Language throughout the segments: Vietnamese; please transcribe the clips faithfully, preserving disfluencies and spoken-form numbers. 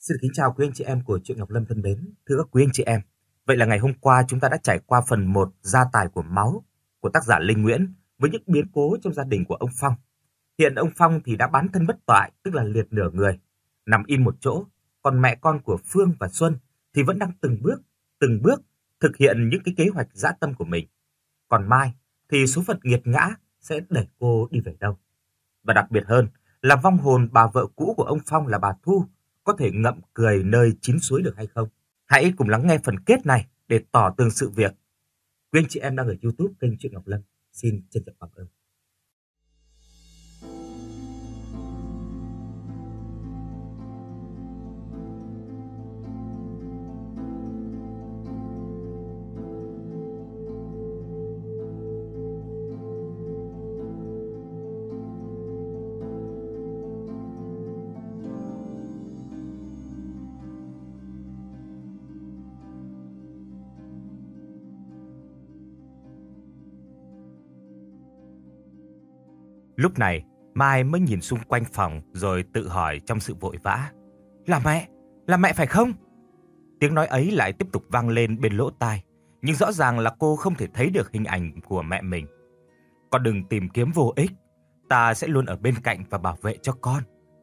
Xin kính chào quý anh chị em của Truyện Ngọc Lâm thân mến. Thưa các quý anh chị em, vậy là ngày hôm qua chúng ta đã trải qua phần một gia tài của máu của tác giả Linh Nguyễn với những biến cố trong gia đình của ông Phong. Hiện ông Phong thì đã bán thân bất toại, tức là liệt nửa người, nằm im một chỗ, còn mẹ con của Phương và Xuân thì vẫn đang từng bước, từng bước thực hiện những cái kế hoạch dã tâm của mình. Còn Mai thì số phận nghiệt ngã sẽ đẩy cô đi về đâu. Và đặc biệt hơn là vong hồn bà vợ cũ của ông Phong là bà Thu có thể ngậm cười nơi chín suối được hay không? Hãy cùng lắng nghe phần kết này để tỏ tường sự việc. Quý anh chị em đang ở YouTube kênh Truyện Ngọc Lâm, xin trân trọng cảm ơn. Lúc này, Mai mới nhìn xung quanh phòng rồi tự hỏi trong sự vội vã. Là mẹ, là mẹ phải không? Tiếng nói ấy lại tiếp tục vang lên bên lỗ tai, nhưng rõ ràng là cô không thể thấy được hình ảnh của mẹ mình. Con đừng tìm kiếm vô ích, ta sẽ luôn ở bên cạnh và bảo vệ cho con.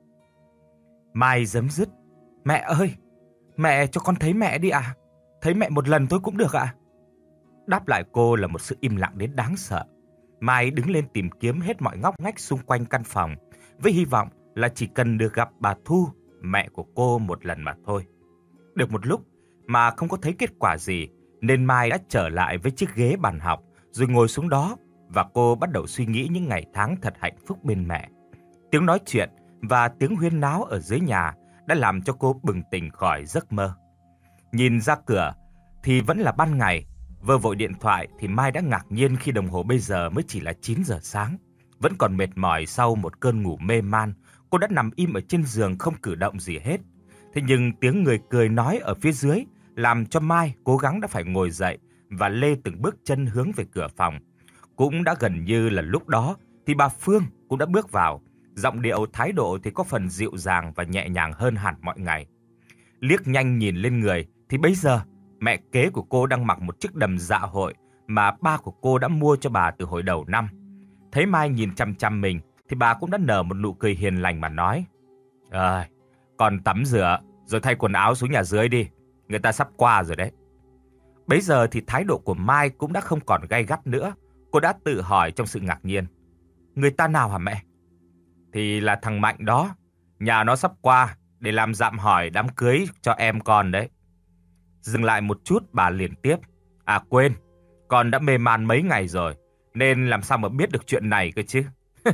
Mai giấm dứt. Mẹ ơi, mẹ cho con thấy mẹ đi ạ. À? Thấy mẹ một lần thôi cũng được ạ. À? Đáp lại cô là một sự im lặng đến đáng sợ. Mai đứng lên tìm kiếm hết mọi ngóc ngách xung quanh căn phòng, với hy vọng là chỉ cần được gặp bà Thu, mẹ của cô một lần mà thôi. Được một lúc mà không có thấy kết quả gì, nên Mai đã trở lại với chiếc ghế bàn học, rồi ngồi xuống đó, và cô bắt đầu suy nghĩ những ngày tháng thật hạnh phúc bên mẹ. Tiếng nói chuyện và tiếng huyên náo ở dưới nhà đã làm cho cô bừng tỉnh khỏi giấc mơ. Nhìn ra cửa thì vẫn là ban ngày. Vơ vội điện thoại thì Mai đã ngạc nhiên khi đồng hồ bây giờ mới chỉ là chín giờ sáng. Vẫn còn mệt mỏi sau một cơn ngủ mê man, cô đã nằm im ở trên giường không cử động gì hết. Thế nhưng tiếng người cười nói ở phía dưới làm cho Mai cố gắng đã phải ngồi dậy và lê từng bước chân hướng về cửa phòng. Cũng đã gần như là lúc đó thì bà Phương cũng đã bước vào. Giọng điệu thái độ thì có phần dịu dàng và nhẹ nhàng hơn hẳn mọi ngày. Liếc nhanh nhìn lên người thì bây giờ mẹ kế của cô đang mặc một chiếc đầm dạ hội mà ba của cô đã mua cho bà từ hồi đầu năm. Thấy Mai nhìn chăm chăm mình thì bà cũng đã nở một nụ cười hiền lành mà nói: "Ờ, con tắm rửa rồi thay quần áo xuống nhà dưới đi, người ta sắp qua rồi đấy." Bấy giờ thì thái độ của Mai cũng đã không còn gay gắt nữa. Cô đã tự hỏi trong sự ngạc nhiên: "Người ta nào hả mẹ?" "Thì là thằng Mạnh đó, nhà nó sắp qua để làm dạm hỏi đám cưới cho em con đấy." Dừng lại một chút bà liền tiếp: "À quên, con đã mê man mấy ngày rồi, nên làm sao mà biết được chuyện này cơ chứ."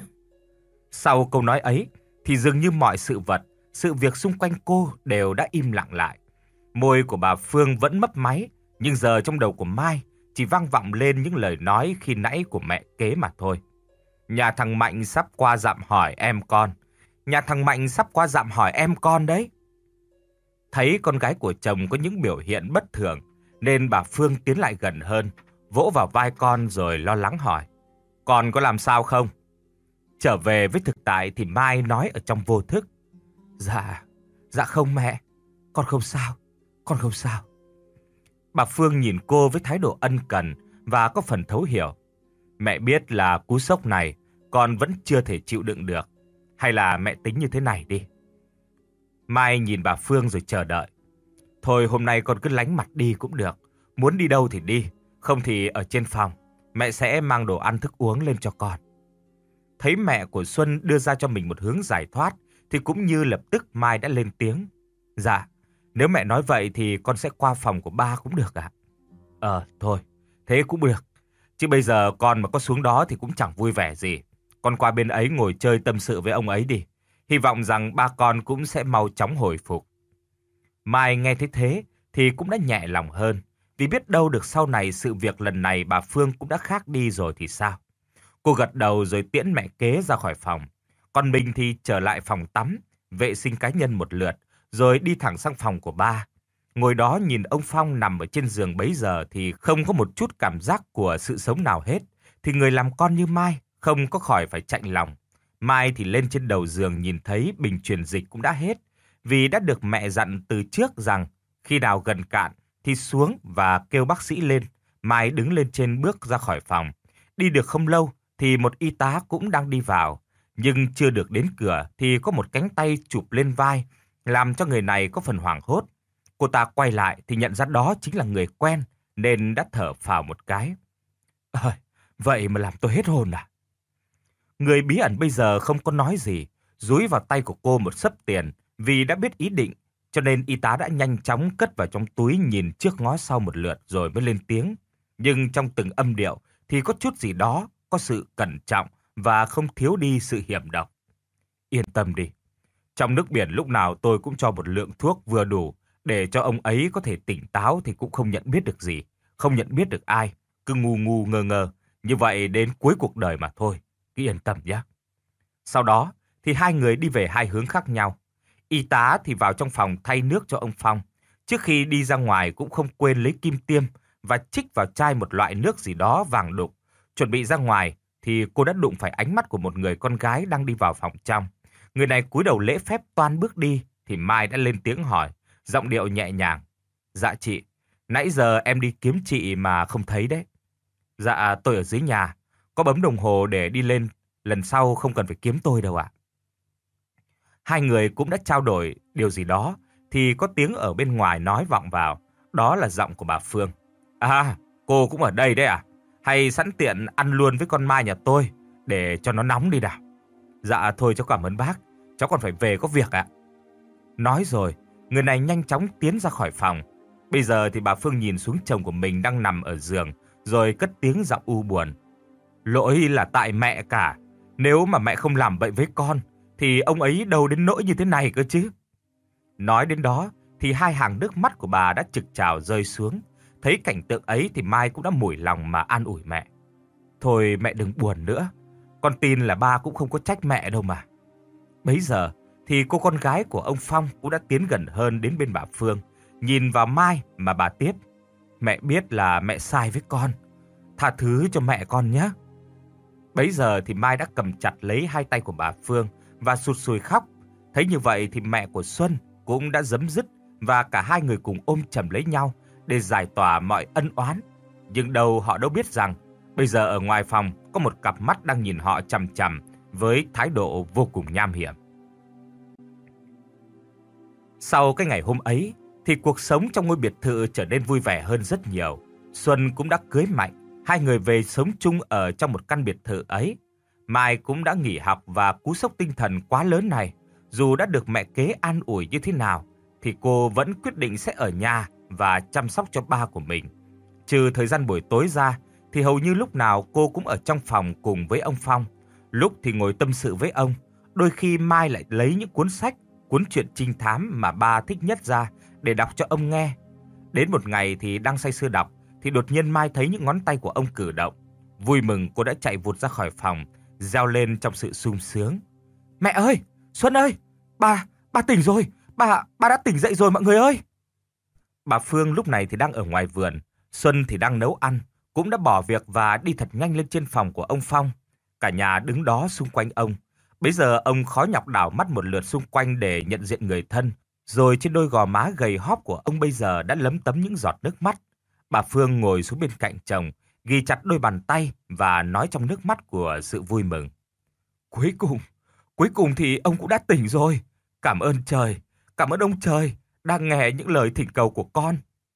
Sau câu nói ấy thì dường như mọi sự vật, sự việc xung quanh cô đều đã im lặng lại. Môi của bà Phương vẫn mấp máy, nhưng giờ trong đầu của Mai chỉ vang vọng lên những lời nói khi nãy của mẹ kế mà thôi. Nhà thằng Mạnh sắp qua dạm hỏi em con. Nhà thằng Mạnh sắp qua dạm hỏi em con đấy. Thấy con gái của chồng có những biểu hiện bất thường, nên bà Phương tiến lại gần hơn, vỗ vào vai con rồi lo lắng hỏi: "Con có làm sao không?" Trở về với thực tại thì Mai nói ở trong vô thức: Dạ, dạ không mẹ, con không sao, con không sao." Bà Phương nhìn cô với thái độ ân cần và có phần thấu hiểu. Mẹ biết là cú sốc này con vẫn chưa thể chịu đựng được. Hay là mẹ tính như thế này đi. Mai nhìn bà Phương rồi chờ đợi. Thôi hôm nay con cứ lánh mặt đi cũng được. Muốn đi đâu thì đi, không thì ở trên phòng mẹ sẽ mang đồ ăn thức uống lên cho con. Thấy mẹ của Xuân đưa ra cho mình một hướng giải thoát thì cũng như lập tức Mai đã lên tiếng: "Dạ, nếu mẹ nói vậy thì con sẽ qua phòng của ba cũng được ạ." "Ờ, thôi, thế cũng được. Chứ bây giờ con mà có xuống đó thì cũng chẳng vui vẻ gì. Con qua bên ấy ngồi chơi tâm sự với ông ấy đi. Hy vọng rằng ba con cũng sẽ mau chóng hồi phục." Mai nghe thấy thế thì cũng đã nhẹ lòng hơn, vì biết đâu được sau này sự việc lần này bà Phương cũng đã khác đi rồi thì sao. Cô gật đầu rồi tiễn mẹ kế ra khỏi phòng. Còn mình thì trở lại phòng tắm, vệ sinh cá nhân một lượt, rồi đi thẳng sang phòng của ba. Ngồi đó nhìn ông Phong nằm ở trên giường bấy giờ thì không có một chút cảm giác của sự sống nào hết. Thì người làm con như Mai không có khỏi phải chạnh lòng. Mai thì lên trên đầu giường nhìn thấy bình truyền dịch cũng đã hết. vì đã được mẹ dặn từ trước rằng khi nào gần cạn thì xuống và kêu bác sĩ lên. Mai đứng lên trên bước ra khỏi phòng. Đi được không lâu thì một y tá cũng đang đi vào. Nhưng chưa được đến cửa thì có một cánh tay chụp lên vai, làm cho người này có phần hoảng hốt. Cô ta quay lại thì nhận ra đó chính là người quen, nên đã thở phào một cái. Ơi, vậy mà làm tôi hết hồn à? Người bí ẩn bây giờ không có nói gì, dúi vào tay của cô một xấp tiền, vì đã biết ý định, cho nên y tá đã nhanh chóng cất vào trong túi, nhìn trước ngó sau một lượt rồi mới lên tiếng. Nhưng trong từng âm điệu thì có chút gì đó, có sự cẩn trọng và không thiếu đi sự hiểm độc. Yên tâm đi, trong nước biển lúc nào tôi cũng cho một lượng thuốc vừa đủ để cho ông ấy có thể tỉnh táo thì cũng không nhận biết được gì, không nhận biết được ai, cứ ngu ngu ngơ ngơ, như vậy đến cuối cuộc đời mà thôi, cứ yên tâm nhé. Sau đó thì hai người đi về hai hướng khác nhau. Y tá thì vào trong phòng thay nước cho ông Phong. Trước khi đi ra ngoài cũng không quên lấy kim tiêm và trích vào chai một loại nước gì đó vàng đục. Chuẩn bị ra ngoài thì cô đã đụng phải ánh mắt của một người con gái đang đi vào phòng trong. Người này cúi đầu lễ phép toan bước đi thì Mai đã lên tiếng hỏi, giọng điệu nhẹ nhàng. Dạ chị, nãy giờ em đi kiếm chị mà không thấy đấy. Dạ tôi ở dưới nhà, có bấm đồng hồ để đi lên, lần sau không cần phải kiếm tôi đâu ạ. Hai người cũng đã trao đổi điều gì đó thì có tiếng ở bên ngoài nói vọng vào, đó là giọng của bà Phương. À, cô cũng ở đây đấy à? Hay sẵn tiện ăn luôn với con Mai nhà tôi để cho nó nóng đi nào. Dạ thôi cháu cảm ơn bác, cháu còn phải về có việc ạ. Nói rồi, người này nhanh chóng tiến ra khỏi phòng. Bây giờ thì bà Phương nhìn xuống chồng của mình đang nằm ở giường, rồi cất tiếng giọng u buồn. Lỗi là tại mẹ cả, nếu mà mẹ không làm vậy với con, thì ông ấy đâu đến nỗi như thế này cơ chứ. Nói đến đó, thì hai hàng nước mắt của bà đã trực trào rơi xuống. Thấy cảnh tượng ấy thì Mai cũng đã mủi lòng mà an ủi mẹ. Thôi mẹ đừng buồn nữa, con tin là ba cũng không có trách mẹ đâu mà. Bấy giờ thì cô con gái của ông Phong cũng đã tiến gần hơn đến bên bà Phương, nhìn vào Mai mà bà tiếp. Mẹ biết là mẹ sai với con, tha thứ cho mẹ con nhé. Bấy giờ thì Mai đã cầm chặt lấy hai tay của bà Phương và sụt sùi khóc. Thấy như vậy thì mẹ của Xuân cũng đã giấm dứt và cả hai người cùng ôm chầm lấy nhau để giải tỏa mọi ân oán. Nhưng đâu họ đâu biết rằng bây giờ ở ngoài phòng có một cặp mắt đang nhìn họ chằm chằm với thái độ vô cùng nham hiểm. Sau cái ngày hôm ấy thì cuộc sống trong ngôi biệt thự trở nên vui vẻ hơn rất nhiều. Xuân cũng đã cưới Mạnh, hai người về sống chung ở trong một căn biệt thự ấy. Mai cũng đã nghỉ học và cú sốc tinh thần quá lớn này, dù đã được mẹ kế an ủi như thế nào, thì cô vẫn quyết định sẽ ở nhà và chăm sóc cho ba của mình. Trừ thời gian buổi tối ra, thì hầu như lúc nào cô cũng ở trong phòng cùng với ông Phong. Lúc thì ngồi tâm sự với ông, đôi khi Mai lại lấy những cuốn sách, cuốn truyện trinh thám mà ba thích nhất ra để đọc cho ông nghe. Đến một ngày thì đang say sưa đọc, thì đột nhiên Mai thấy những ngón tay của ông cử động. Vui mừng cô đã chạy vụt ra khỏi phòng, reo lên trong sự sung sướng. Mẹ ơi! Xuân ơi! Ba! Ba tỉnh rồi! Ba! Ba đã tỉnh dậy rồi mọi người ơi! Bà Phương lúc này thì đang ở ngoài vườn, Xuân thì đang nấu ăn, cũng đã bỏ việc và đi thật nhanh lên trên phòng của ông Phong. Cả nhà đứng đó xung quanh ông. Bấy giờ ông khó nhọc đảo mắt một lượt xung quanh để nhận diện người thân. Rồi trên đôi gò má gầy hóp của ông bây giờ đã lấm tấm những giọt nước mắt. Bà Phương ngồi xuống bên cạnh chồng, ghi chặt đôi bàn tay và nói trong nước mắt của sự vui mừng. Cuối cùng, cuối cùng thì ông cũng đã tỉnh rồi. Cảm ơn trời, cảm ơn ông trời đang nghe những lời thỉnh cầu của con.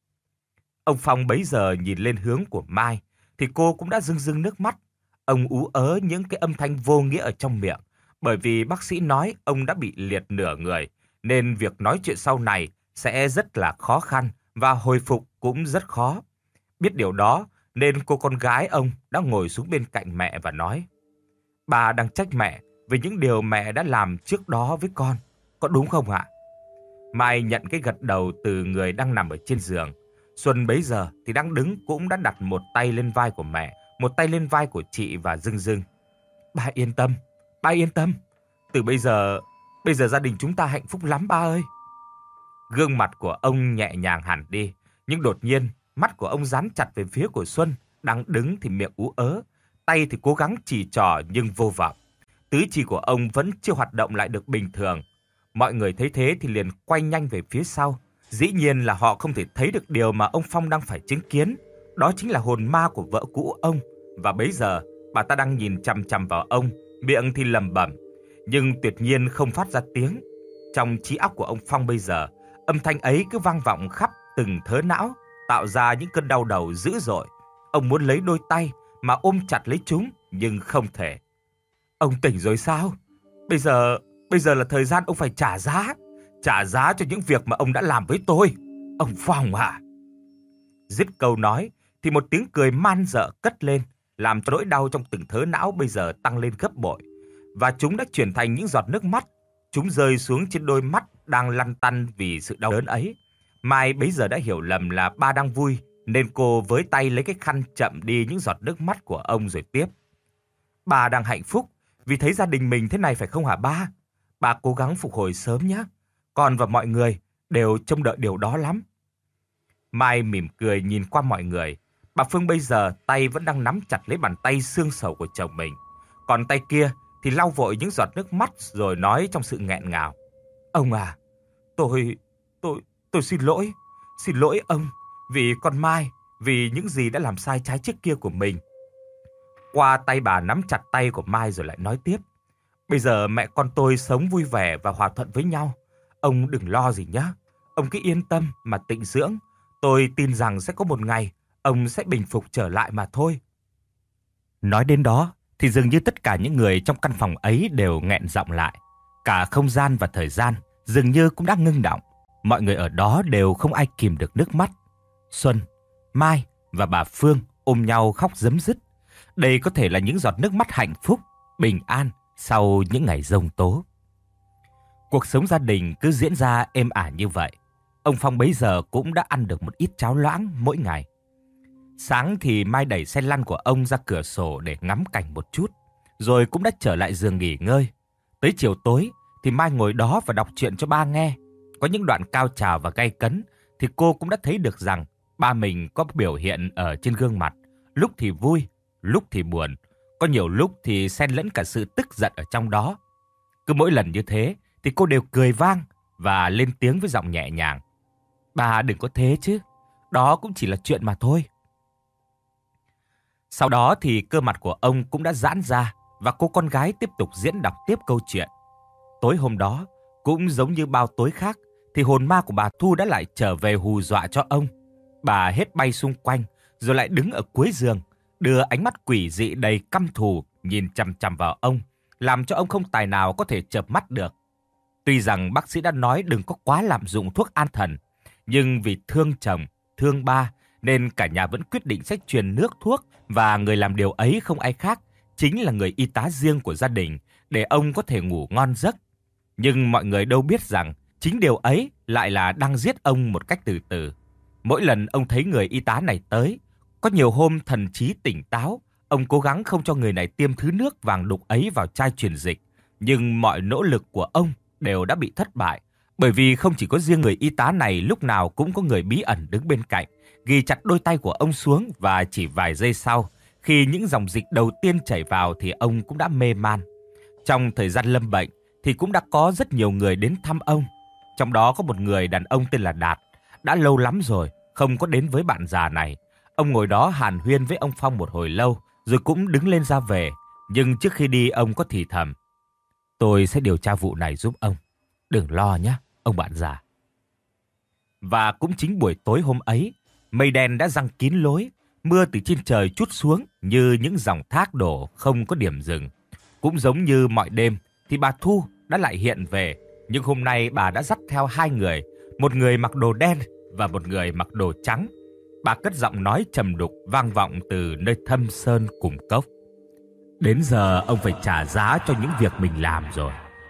Ông Phong bấy giờ nhìn lên hướng của Mai, thì cô cũng đã rưng rưng nước mắt. Ông ú ớ những cái âm thanh vô nghĩa ở trong miệng, bởi vì bác sĩ nói ông đã bị liệt nửa người, nên việc nói chuyện sau này sẽ rất là khó khăn và hồi phục cũng rất khó. Biết điều đó, nên cô con gái ông đã ngồi xuống bên cạnh mẹ và nói: Bà đang trách mẹ về những điều mẹ đã làm trước đó với con, có đúng không ạ? Mai nhận cái gật đầu từ người đang nằm ở trên giường. Xuân bấy giờ thì đang đứng cũng đã đặt một tay lên vai của mẹ, một tay lên vai của chị và rưng rưng. Ba yên tâm, ba yên tâm. Từ bây giờ, bây giờ gia đình chúng ta hạnh phúc lắm ba ơi. Gương mặt của ông nhẹ nhàng hẳn đi, nhưng đột nhiên mắt của ông dán chặt về phía của Xuân, đang đứng thì miệng ú ớ, tay thì cố gắng chỉ trỏ nhưng vô vọng. Tứ chi của ông vẫn chưa hoạt động lại được bình thường. Mọi người thấy thế thì liền quay nhanh về phía sau. Dĩ nhiên là họ không thể thấy được điều mà ông Phong đang phải chứng kiến. Đó chính là hồn ma của vợ cũ ông. Và bấy giờ, bà ta đang nhìn chằm chằm vào ông, miệng thì lẩm bẩm, nhưng tuyệt nhiên không phát ra tiếng. Trong trí óc của ông Phong bây giờ, âm thanh ấy cứ vang vọng khắp từng thớ não, tạo ra những cơn đau đầu dữ dội. Ông muốn lấy đôi tay mà ôm chặt lấy chúng, nhưng không thể. Ông tỉnh rồi sao? Bây giờ, bây giờ là thời gian ông phải trả giá. Trả giá cho những việc mà ông đã làm với tôi. Ông Phong à? Dứt câu nói, thì một tiếng cười man dợ cất lên, làm cho nỗi đau trong từng thớ não bây giờ tăng lên gấp bội. Và chúng đã chuyển thành những giọt nước mắt. Chúng rơi xuống trên đôi mắt đang lăn tăn vì sự đau đớn ấy. Mai bấy giờ đã hiểu lầm là ba đang vui, nên cô với tay lấy cái khăn chậm đi những giọt nước mắt của ông rồi tiếp. Bà đang hạnh phúc vì thấy gia đình mình thế này phải không hả ba? Bà cố gắng phục hồi sớm nhé. Con và mọi người đều trông đợi điều đó lắm. Mai mỉm cười nhìn qua mọi người. Bà Phương bây giờ tay vẫn đang nắm chặt lấy bàn tay xương sầu của chồng mình. Còn tay kia thì lau vội những giọt nước mắt rồi nói trong sự nghẹn ngào. Ông à, tôi, tôi, tôi xin lỗi. Xin lỗi ông vì con Mai, vì những gì đã làm sai trái trước kia của mình. Qua tay bà nắm chặt tay của Mai rồi lại nói tiếp. Bây giờ mẹ con tôi sống vui vẻ và hòa thuận với nhau. Ông đừng lo gì nhé. Ông cứ yên tâm mà tịnh dưỡng. Tôi tin rằng sẽ có một ngày ông sẽ bình phục trở lại mà thôi. Nói đến đó thì dường như tất cả những người trong căn phòng ấy đều nghẹn giọng lại. Cả không gian và thời gian dường như cũng đã ngưng động. Mọi người ở đó đều không ai kìm được nước mắt. Xuân, Mai và bà Phương ôm nhau khóc rấm rứt. Đây có thể là những giọt nước mắt hạnh phúc, bình an sau những ngày giông tố. Cuộc sống gia đình cứ diễn ra êm ả như vậy. Ông Phong bấy giờ cũng đã ăn được một ít cháo loãng mỗi ngày. Sáng thì Mai đẩy xe lăn của ông ra cửa sổ để ngắm cảnh một chút, rồi cũng đã trở lại giường nghỉ ngơi. Tới chiều tối thì Mai ngồi đó và đọc truyện cho ba nghe. Có những đoạn cao trào và gay cấn thì cô cũng đã thấy được rằng ba mình có biểu hiện ở trên gương mặt, lúc thì vui, lúc thì buồn, có nhiều lúc thì xen lẫn cả sự tức giận ở trong đó. Cứ mỗi lần như thế thì cô đều cười vang và lên tiếng với giọng nhẹ nhàng. Bà đừng có thế chứ, đó cũng chỉ là chuyện mà thôi. Sau đó thì cơ mặt của ông cũng đã giãn ra và cô con gái tiếp tục diễn đọc tiếp câu chuyện. Tối hôm đó, cũng giống như bao tối khác, thì hồn ma của bà Thu đã lại trở về hù dọa cho ông. Bà hết bay xung quanh, rồi lại đứng ở cuối giường, đưa ánh mắt quỷ dị đầy căm thù nhìn chằm chằm vào ông, làm cho ông không tài nào có thể chợp mắt được. Tuy rằng bác sĩ đã nói đừng có quá lạm dụng thuốc an thần, nhưng vì thương chồng, thương ba, nên cả nhà vẫn quyết định sẽ truyền nước thuốc, và người làm điều ấy không ai khác, chính là người y tá riêng của gia đình, để ông có thể ngủ ngon giấc. Nhưng mọi người đâu biết rằng, chính điều ấy lại là đang giết ông một cách từ từ. Mỗi lần ông thấy người y tá này tới, có nhiều hôm thần trí tỉnh táo, ông cố gắng không cho người này tiêm thứ nước vàng đục ấy vào chai truyền dịch. Nhưng mọi nỗ lực của ông đều đã bị thất bại, bởi vì không chỉ có riêng người y tá này, lúc nào cũng có người bí ẩn đứng bên cạnh, ghi chặt đôi tay của ông xuống, và chỉ vài giây sau, khi những dòng dịch đầu tiên chảy vào thì ông cũng đã mê man. Trong thời gian lâm bệnh thì cũng đã có rất nhiều người đến thăm ông. Trong đó có một người đàn ông tên là Đạt, đã lâu lắm rồi không có đến với bạn già này. Ông ngồi đó hàn huyên với ông Phong một hồi lâu, rồi cũng đứng lên ra về. Nhưng trước khi đi ông có thì thầm: Tôi sẽ điều tra vụ này giúp ông. Đừng lo nhé, ông bạn già. Và cũng chính buổi tối hôm ấy, mây đen đã giăng kín lối, mưa từ trên trời trút xuống như những dòng thác đổ không có điểm dừng. Cũng giống như mọi đêm thì bà Thu đã lại hiện về, nhưng hôm nay bà đã dắt theo hai người, một người mặc đồ đen và một người mặc đồ trắng. Bà cất giọng nói trầm đục vang vọng từ nơi thâm sơn cùng cốc. Đến giờ ông phải trả giá cho những việc mình làm rồi.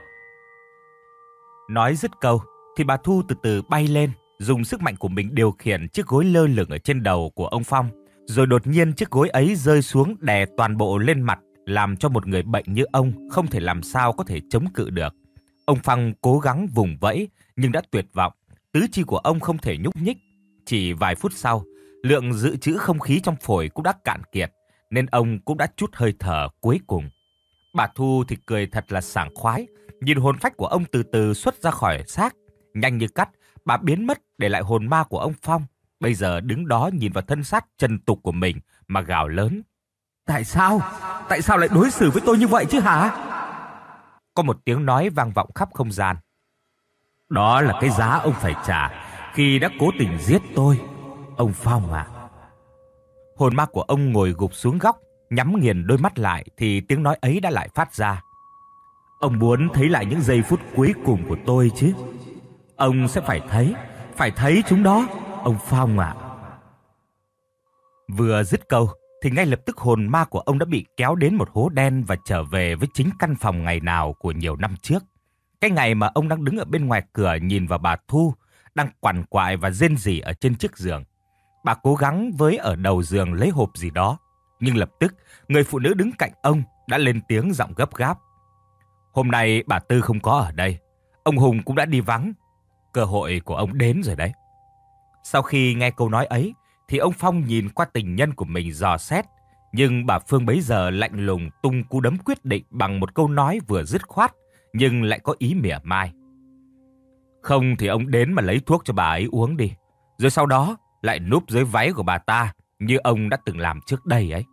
Nói dứt câu thì bà Thu từ từ bay lên, dùng sức mạnh của mình điều khiển chiếc gối lơ lửng ở trên đầu của ông Phong. Rồi đột nhiên chiếc gối ấy rơi xuống đè toàn bộ lên mặt, làm cho một người bệnh như ông không thể làm sao có thể chống cự được. Ông Phong cố gắng vùng vẫy nhưng đã tuyệt vọng, tứ chi của ông không thể nhúc nhích. Chỉ vài phút sau, lượng dự trữ không khí trong phổi cũng đã cạn kiệt, nên ông cũng đã trút hơi thở cuối cùng. Bà Thu thì cười thật là sảng khoái, nhìn hồn phách của ông từ từ xuất ra khỏi xác. Nhanh như cắt, bà biến mất để lại hồn ma của ông Phong. Bây giờ đứng đó nhìn vào thân xác trần tục của mình mà gào lớn. Tại sao? Tại sao lại đối xử với tôi như vậy chứ hả? Có một tiếng nói vang vọng khắp không gian. Đó là cái giá ông phải trả khi đã cố tình giết tôi, ông Phong ạ. À. Hồn ma của ông ngồi gục xuống góc, nhắm nghiền đôi mắt lại thì tiếng nói ấy đã lại phát ra. Ông muốn thấy lại những giây phút cuối cùng của tôi chứ? Ông sẽ phải thấy, phải thấy chúng đó, ông Phong ạ. À. Vừa dứt câu thì ngay lập tức hồn ma của ông đã bị kéo đến một hố đen và trở về với chính căn phòng ngày nào của nhiều năm trước. Cái ngày mà ông đang đứng ở bên ngoài cửa nhìn vào bà Thu, đang quằn quại và rên rỉ ở trên chiếc giường. Bà cố gắng với ở đầu giường lấy hộp gì đó, nhưng lập tức người phụ nữ đứng cạnh ông đã lên tiếng giọng gấp gáp. Hôm nay bà Tư không có ở đây, ông Hùng cũng đã đi vắng. Cơ hội của ông đến rồi đấy. Sau khi nghe câu nói ấy, thì ông Phong nhìn qua tình nhân của mình dò xét, nhưng bà Phương bấy giờ lạnh lùng tung cú đấm quyết định bằng một câu nói vừa dứt khoát, nhưng lại có ý mỉa mai. Không thì ông đến mà lấy thuốc cho bà ấy uống đi, rồi sau đó lại núp dưới váy của bà ta như ông đã từng làm trước đây ấy.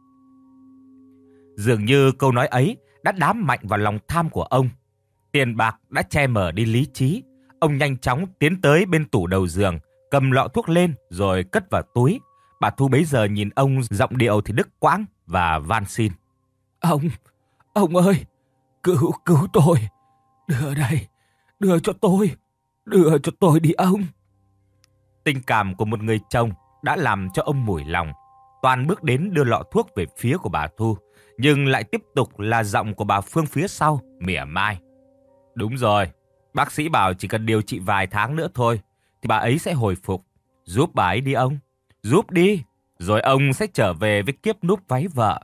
Dường như câu nói ấy đã đám mạnh vào lòng tham của ông. Tiền bạc đã che mờ đi lý trí. Ông nhanh chóng tiến tới bên tủ đầu giường, cầm lọ thuốc lên rồi cất vào túi. Bà Thu bấy giờ nhìn ông giọng điệu thì đứt quãng và van xin. Ông, ông ơi, cứu, cứu tôi. Đưa đây, đưa cho tôi, đưa cho tôi đi ông. Tình cảm của một người chồng đã làm cho ông mủi lòng. Toàn bước đến đưa lọ thuốc về phía của bà Thu, nhưng lại tiếp tục là giọng của bà Phương phía sau, mỉa mai. Đúng rồi, bác sĩ bảo chỉ cần điều trị vài tháng nữa thôi, thì bà ấy sẽ hồi phục. Giúp bà ấy đi ông, giúp đi, rồi ông sẽ trở về với kiếp núp váy vợ.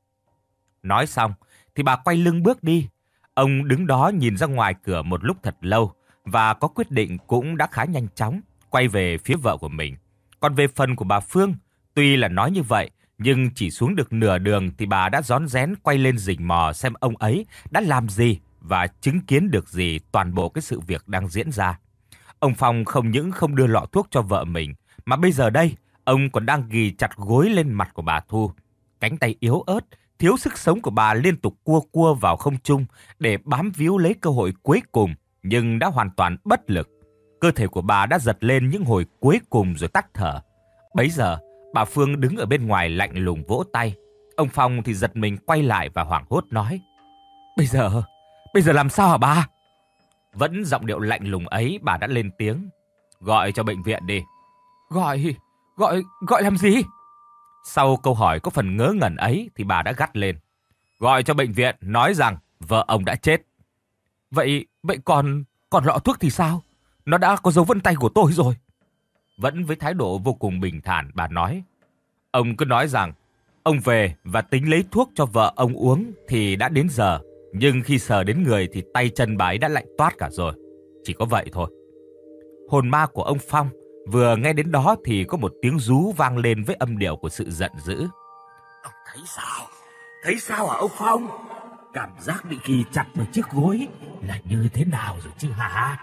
Nói xong, thì bà quay lưng bước đi. Ông đứng đó nhìn ra ngoài cửa một lúc thật lâu, và có quyết định cũng đã khá nhanh chóng, quay về phía vợ của mình. Còn về phần của bà Phương, tuy là nói như vậy, nhưng chỉ xuống được nửa đường thì bà đã rón rén quay lên rình mò xem ông ấy đã làm gì và chứng kiến được gì toàn bộ cái sự việc đang diễn ra. Ông Phong không những không đưa lọ thuốc cho vợ mình, mà bây giờ đây, ông còn đang ghì chặt gối lên mặt của bà Thu. Cánh tay yếu ớt, thiếu sức sống của bà liên tục cua cua vào không trung để bám víu lấy cơ hội cuối cùng, nhưng đã hoàn toàn bất lực. Cơ thể của bà đã giật lên những hồi cuối cùng rồi tắt thở. Bấy giờ, bà Phương đứng ở bên ngoài lạnh lùng vỗ tay. Ông Phong thì giật mình quay lại và hoảng hốt nói. Bây giờ, bây giờ làm sao hả bà? Vẫn giọng điệu lạnh lùng ấy, bà đã lên tiếng. Gọi cho bệnh viện đi. Gọi, gọi, gọi làm gì? Sau câu hỏi có phần ngớ ngẩn ấy thì bà đã gắt lên. Gọi cho bệnh viện nói rằng vợ ông đã chết. Vậy, vậy còn, còn lọ thuốc thì sao? Nó đã có dấu vân tay của tôi rồi. Vẫn với thái độ vô cùng bình thản, bà nói. Ông cứ nói rằng ông về và tính lấy thuốc cho vợ ông uống thì đã đến giờ. Nhưng khi sờ đến người thì tay chân bà ấy đã lạnh toát cả rồi. Chỉ có vậy thôi. Hồn ma của ông Phong vừa nghe đến đó thì có một tiếng rú vang lên với âm điệu của sự giận dữ. Ông thấy sao? Thấy sao hả ông Phong? Cảm giác bị ghi chặt vào chiếc gối là như thế nào rồi chứ hả?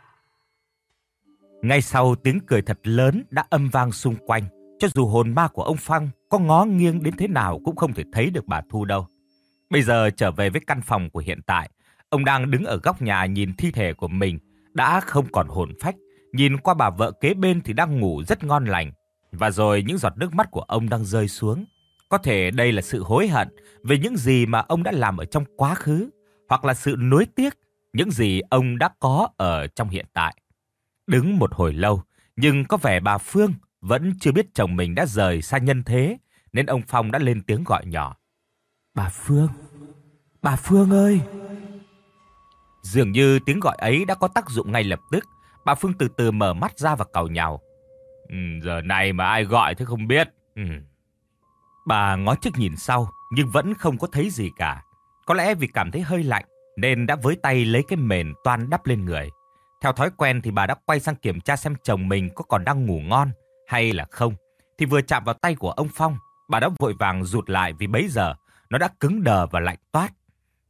Ngay sau tiếng cười thật lớn đã âm vang xung quanh, cho dù hồn ma của ông Phong có ngó nghiêng đến thế nào cũng không thể thấy được bà Thu đâu. Bây giờ trở về với căn phòng của hiện tại, ông đang đứng ở góc nhà nhìn thi thể của mình đã không còn hồn phách, nhìn qua bà vợ kế bên thì đang ngủ rất ngon lành, và rồi những giọt nước mắt của ông đang rơi xuống. Có thể đây là sự hối hận về những gì mà ông đã làm ở trong quá khứ, hoặc là sự nuối tiếc những gì ông đã có ở trong hiện tại. Đứng một hồi lâu, nhưng có vẻ bà Phương vẫn chưa biết chồng mình đã rời xa nhân thế, nên ông Phong đã lên tiếng gọi nhỏ. Bà Phương, bà Phương ơi! Dường như tiếng gọi ấy đã có tác dụng ngay lập tức. Bà Phương từ từ mở mắt ra và càu nhàu. Ừ, giờ này mà ai gọi thế không biết. Ừ. Bà ngó trước nhìn sau, nhưng vẫn không có thấy gì cả. Có lẽ vì cảm thấy hơi lạnh, nên đã với tay lấy cái mền toan đắp lên người. Theo thói quen thì bà đã quay sang kiểm tra xem chồng mình có còn đang ngủ ngon hay là không. Thì vừa chạm vào tay của ông Phong, bà đã vội vàng rụt lại vì bấy giờ nó đã cứng đờ và lạnh toát.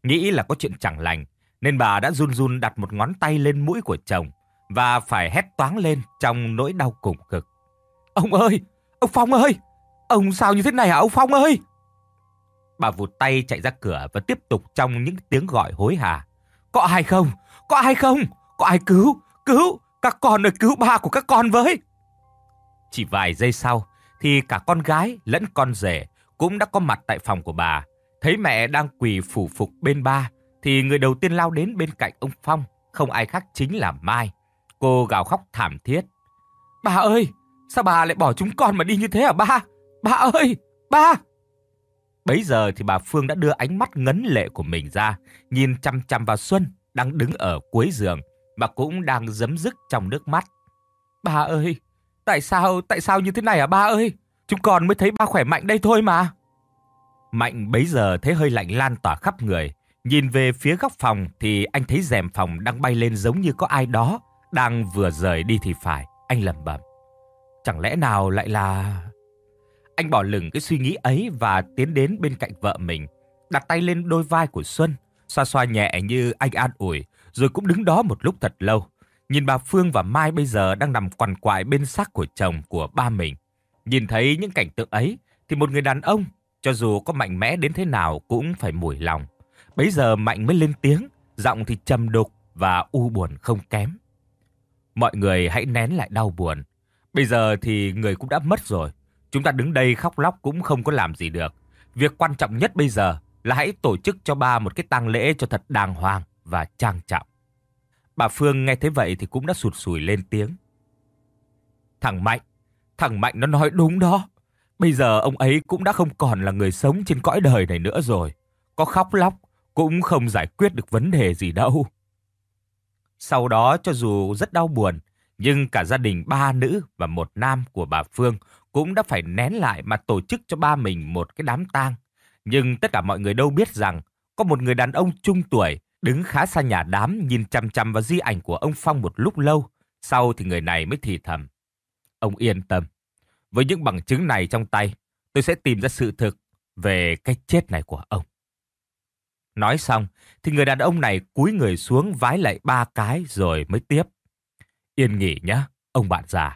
Nghĩ là có chuyện chẳng lành, nên bà đã run run đặt một ngón tay lên mũi của chồng và phải hét toáng lên trong nỗi đau cùng cực. Ông ơi! Ông Phong ơi! Ông sao như thế này hả ông Phong ơi? Bà vụt tay chạy ra cửa và tiếp tục trong những tiếng gọi hối hả. Có ai không? Có ai không? Có ai cứu? Cứu! Các con ơi, cứu ba của các con với! Chỉ vài giây sau thì cả con gái lẫn con rể cũng đã có mặt tại phòng của bà. Thấy mẹ đang quỳ phủ phục bên ba thì người đầu tiên lao đến bên cạnh ông Phong không ai khác chính là Mai. Cô gào khóc thảm thiết. Bà ơi! Sao bà lại bỏ chúng con mà đi như thế hả ba? Ba ơi! Ba! Bấy giờ thì bà Phương đã đưa ánh mắt ngấn lệ của mình ra, nhìn chăm chăm vào Xuân đang đứng ở cuối giường mà cũng đang dấm dứt trong nước mắt. Ba ơi! Tại sao, tại sao như thế này hả ba ơi? Chúng con mới thấy ba khỏe mạnh đây thôi mà. Mạnh bấy giờ thấy hơi lạnh lan tỏa khắp người. Nhìn về phía góc phòng thì anh thấy rèm phòng đang bay lên giống như có ai đó đang vừa rời đi thì phải. Anh lẩm bẩm. Chẳng lẽ nào lại là... Anh bỏ lửng cái suy nghĩ ấy và tiến đến bên cạnh vợ mình, đặt tay lên đôi vai của Xuân, xoa xoa nhẹ như anh an ủi, rồi cũng đứng đó một lúc thật lâu. Nhìn bà Phương và Mai bây giờ đang nằm quằn quại bên xác của chồng của ba mình. Nhìn thấy những cảnh tượng ấy thì một người đàn ông, cho dù có mạnh mẽ đến thế nào cũng phải mủi lòng. Bấy giờ Mạnh mới lên tiếng, giọng thì trầm đục và u buồn không kém. Mọi người hãy nén lại đau buồn. Bây giờ thì người cũng đã mất rồi. Chúng ta đứng đây khóc lóc cũng không có làm gì được. Việc quan trọng nhất bây giờ là hãy tổ chức cho ba một cái tang lễ cho thật đàng hoàng và trang trọng. Bà Phương nghe thế vậy thì cũng đã sụt sùi lên tiếng. Thằng Mạnh, thằng Mạnh nó nói đúng đó. Bây giờ ông ấy cũng đã không còn là người sống trên cõi đời này nữa rồi. Có khóc lóc cũng không giải quyết được vấn đề gì đâu. Sau đó cho dù rất đau buồn, nhưng cả gia đình ba nữ và một nam của bà Phương cũng đã phải nén lại mà tổ chức cho ba mình một cái đám tang. Nhưng tất cả mọi người đâu biết rằng có một người đàn ông trung tuổi đứng khá xa nhà đám nhìn chằm chằm vào di ảnh của ông Phong một lúc lâu. Sau thì người này mới thì thầm. Ông yên tâm. Với những bằng chứng này trong tay, tôi sẽ tìm ra sự thực về cái chết này của ông. Nói xong thì người đàn ông này cúi người xuống vái lạy ba cái rồi mới tiếp. Yên nghỉ nhé, ông bạn già.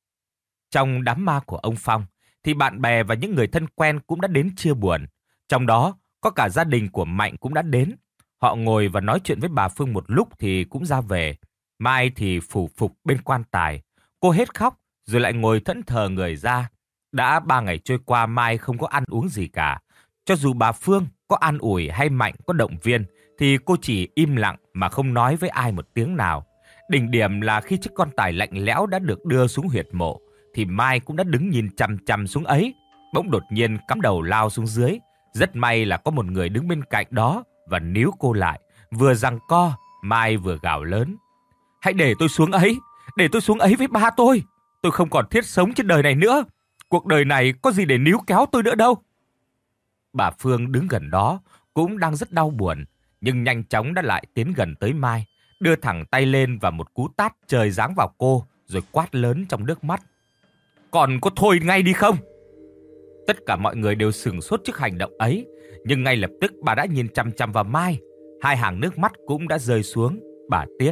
Trong đám ma của ông Phong thì bạn bè và những người thân quen cũng đã đến chia buồn. Trong đó có cả gia đình của Mạnh cũng đã đến. Họ ngồi và nói chuyện với bà Phương một lúc thì cũng ra về. Mai thì phủ phục bên quan tài. Cô hết khóc rồi lại ngồi thẫn thờ người ra. Đã ba ngày trôi qua Mai không có ăn uống gì cả. Cho dù bà Phương có an ủi hay Mạnh có động viên thì cô chỉ im lặng mà không nói với ai một tiếng nào. Đỉnh điểm là khi chiếc quan tài lạnh lẽo đã được đưa xuống huyệt mộ thì Mai cũng đã đứng nhìn chằm chằm xuống ấy. Bỗng đột nhiên cắm đầu lao xuống dưới. Rất may là có một người đứng bên cạnh đó và níu cô lại. Vừa giằng co, Mai vừa gào lớn. Hãy để tôi xuống ấy, để tôi xuống ấy với ba tôi. Tôi không còn thiết sống trên đời này nữa. Cuộc đời này có gì để níu kéo tôi nữa đâu. Bà Phương đứng gần đó cũng đang rất đau buồn, nhưng nhanh chóng đã lại tiến gần tới Mai, đưa thẳng tay lên và một cú tát trời giáng vào cô rồi quát lớn trong nước mắt. Còn có thôi ngay đi không? Tất cả mọi người đều sửng sốt trước hành động ấy, nhưng ngay lập tức bà đã nhìn chằm chằm vào Mai. Hai hàng nước mắt cũng đã rơi xuống. Bà tiếp.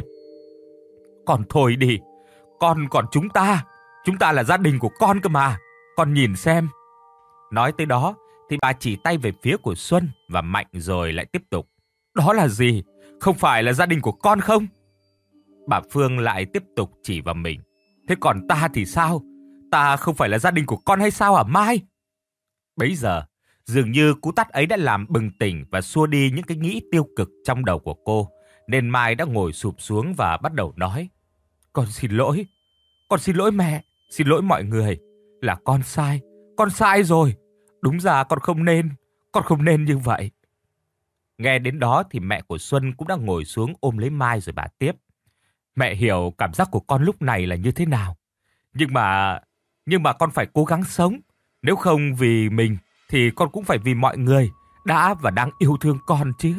Con thôi đi. Con còn chúng ta. Chúng ta là gia đình của con cơ mà. Con nhìn xem. Nói tới đó thì bà chỉ tay về phía của Xuân và Mạnh rồi lại tiếp tục. Đó là gì? Không phải là gia đình của con không? Bà Phương lại tiếp tục chỉ vào mình. Thế còn ta thì sao? Ta không phải là gia đình của con hay sao hả Mai? Bấy giờ, dường như cú tát ấy đã làm bừng tỉnh và xua đi những cái nghĩ tiêu cực trong đầu của cô. Nên Mai đã ngồi sụp xuống và bắt đầu nói. Con xin lỗi. Con xin lỗi mẹ. Xin lỗi mọi người. Là con sai. Con sai rồi. Đúng ra con không nên. Con không nên như vậy. Nghe đến đó thì mẹ của Xuân cũng đã ngồi xuống ôm lấy Mai rồi bà tiếp. Mẹ hiểu cảm giác của con lúc này là như thế nào. Nhưng mà... Nhưng mà con phải cố gắng sống. Nếu không vì mình thì con cũng phải vì mọi người đã và đang yêu thương con chứ.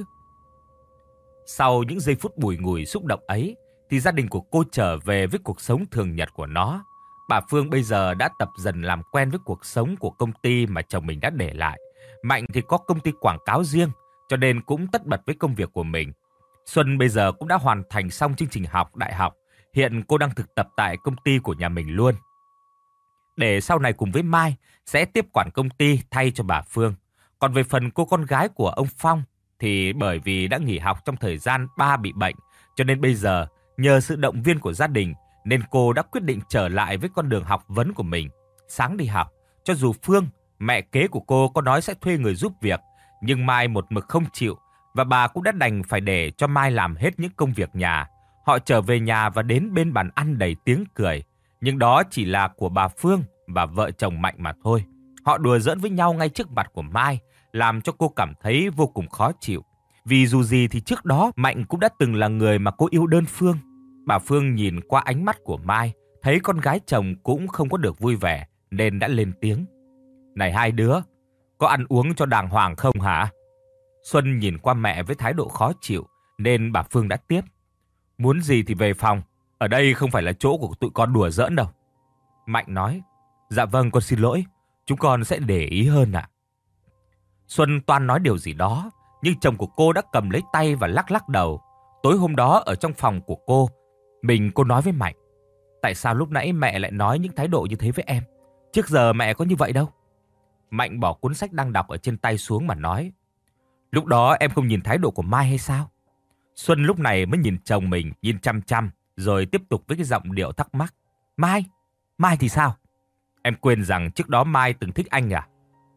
Sau những giây phút bùi ngùi xúc động ấy thì gia đình của cô trở về với cuộc sống thường nhật của nó. Bà Phương bây giờ đã tập dần làm quen với cuộc sống của công ty mà chồng mình đã để lại. Mạnh thì có công ty quảng cáo riêng, cho nên cũng tất bật với công việc của mình. Xuân bây giờ cũng đã hoàn thành xong chương trình học đại học. Hiện cô đang thực tập tại công ty của nhà mình luôn. Để sau này cùng với Mai sẽ tiếp quản công ty thay cho bà Phương. Còn về phần cô con gái của ông Phong thì bởi vì đã nghỉ học trong thời gian ba bị bệnh, cho nên bây giờ nhờ sự động viên của gia đình nên cô đã quyết định trở lại với con đường học vấn của mình. Sáng đi học, cho dù Phương, mẹ kế của cô có nói sẽ thuê người giúp việc, nhưng Mai một mực không chịu và bà cũng đã đành phải để cho Mai làm hết những công việc nhà. Họ trở về nhà và đến bên bàn ăn đầy tiếng cười, nhưng đó chỉ là của bà Phương và vợ chồng Mạnh mà thôi. Họ đùa giỡn với nhau ngay trước mặt của Mai, làm cho cô cảm thấy vô cùng khó chịu. Vì dù gì thì trước đó Mạnh cũng đã từng là người mà cô yêu đơn phương. Bà Phương nhìn qua ánh mắt của Mai, thấy con gái chồng cũng không có được vui vẻ nên đã lên tiếng. Này hai đứa, có ăn uống cho đàng hoàng không hả? Xuân nhìn qua mẹ với thái độ khó chịu nên bà Phương đã tiếp. Muốn gì thì về phòng, ở đây không phải là chỗ của tụi con đùa giỡn đâu. Mạnh nói, dạ vâng con xin lỗi, chúng con sẽ để ý hơn ạ. Xuân toan nói điều gì đó, nhưng chồng của cô đã cầm lấy tay và lắc lắc đầu. Tối hôm đó ở trong phòng của cô, mình cô nói với Mạnh. Tại sao lúc nãy mẹ lại nói những thái độ như thế với em? Trước giờ mẹ có như vậy đâu. Mạnh bỏ cuốn sách đang đọc ở trên tay xuống mà nói. Lúc đó em không nhìn thái độ của Mai hay sao? Xuân lúc này mới nhìn chồng mình, nhìn chăm chăm, rồi tiếp tục với cái giọng điệu thắc mắc. Mai? Mai thì sao? Em quên rằng trước đó Mai từng thích anh à?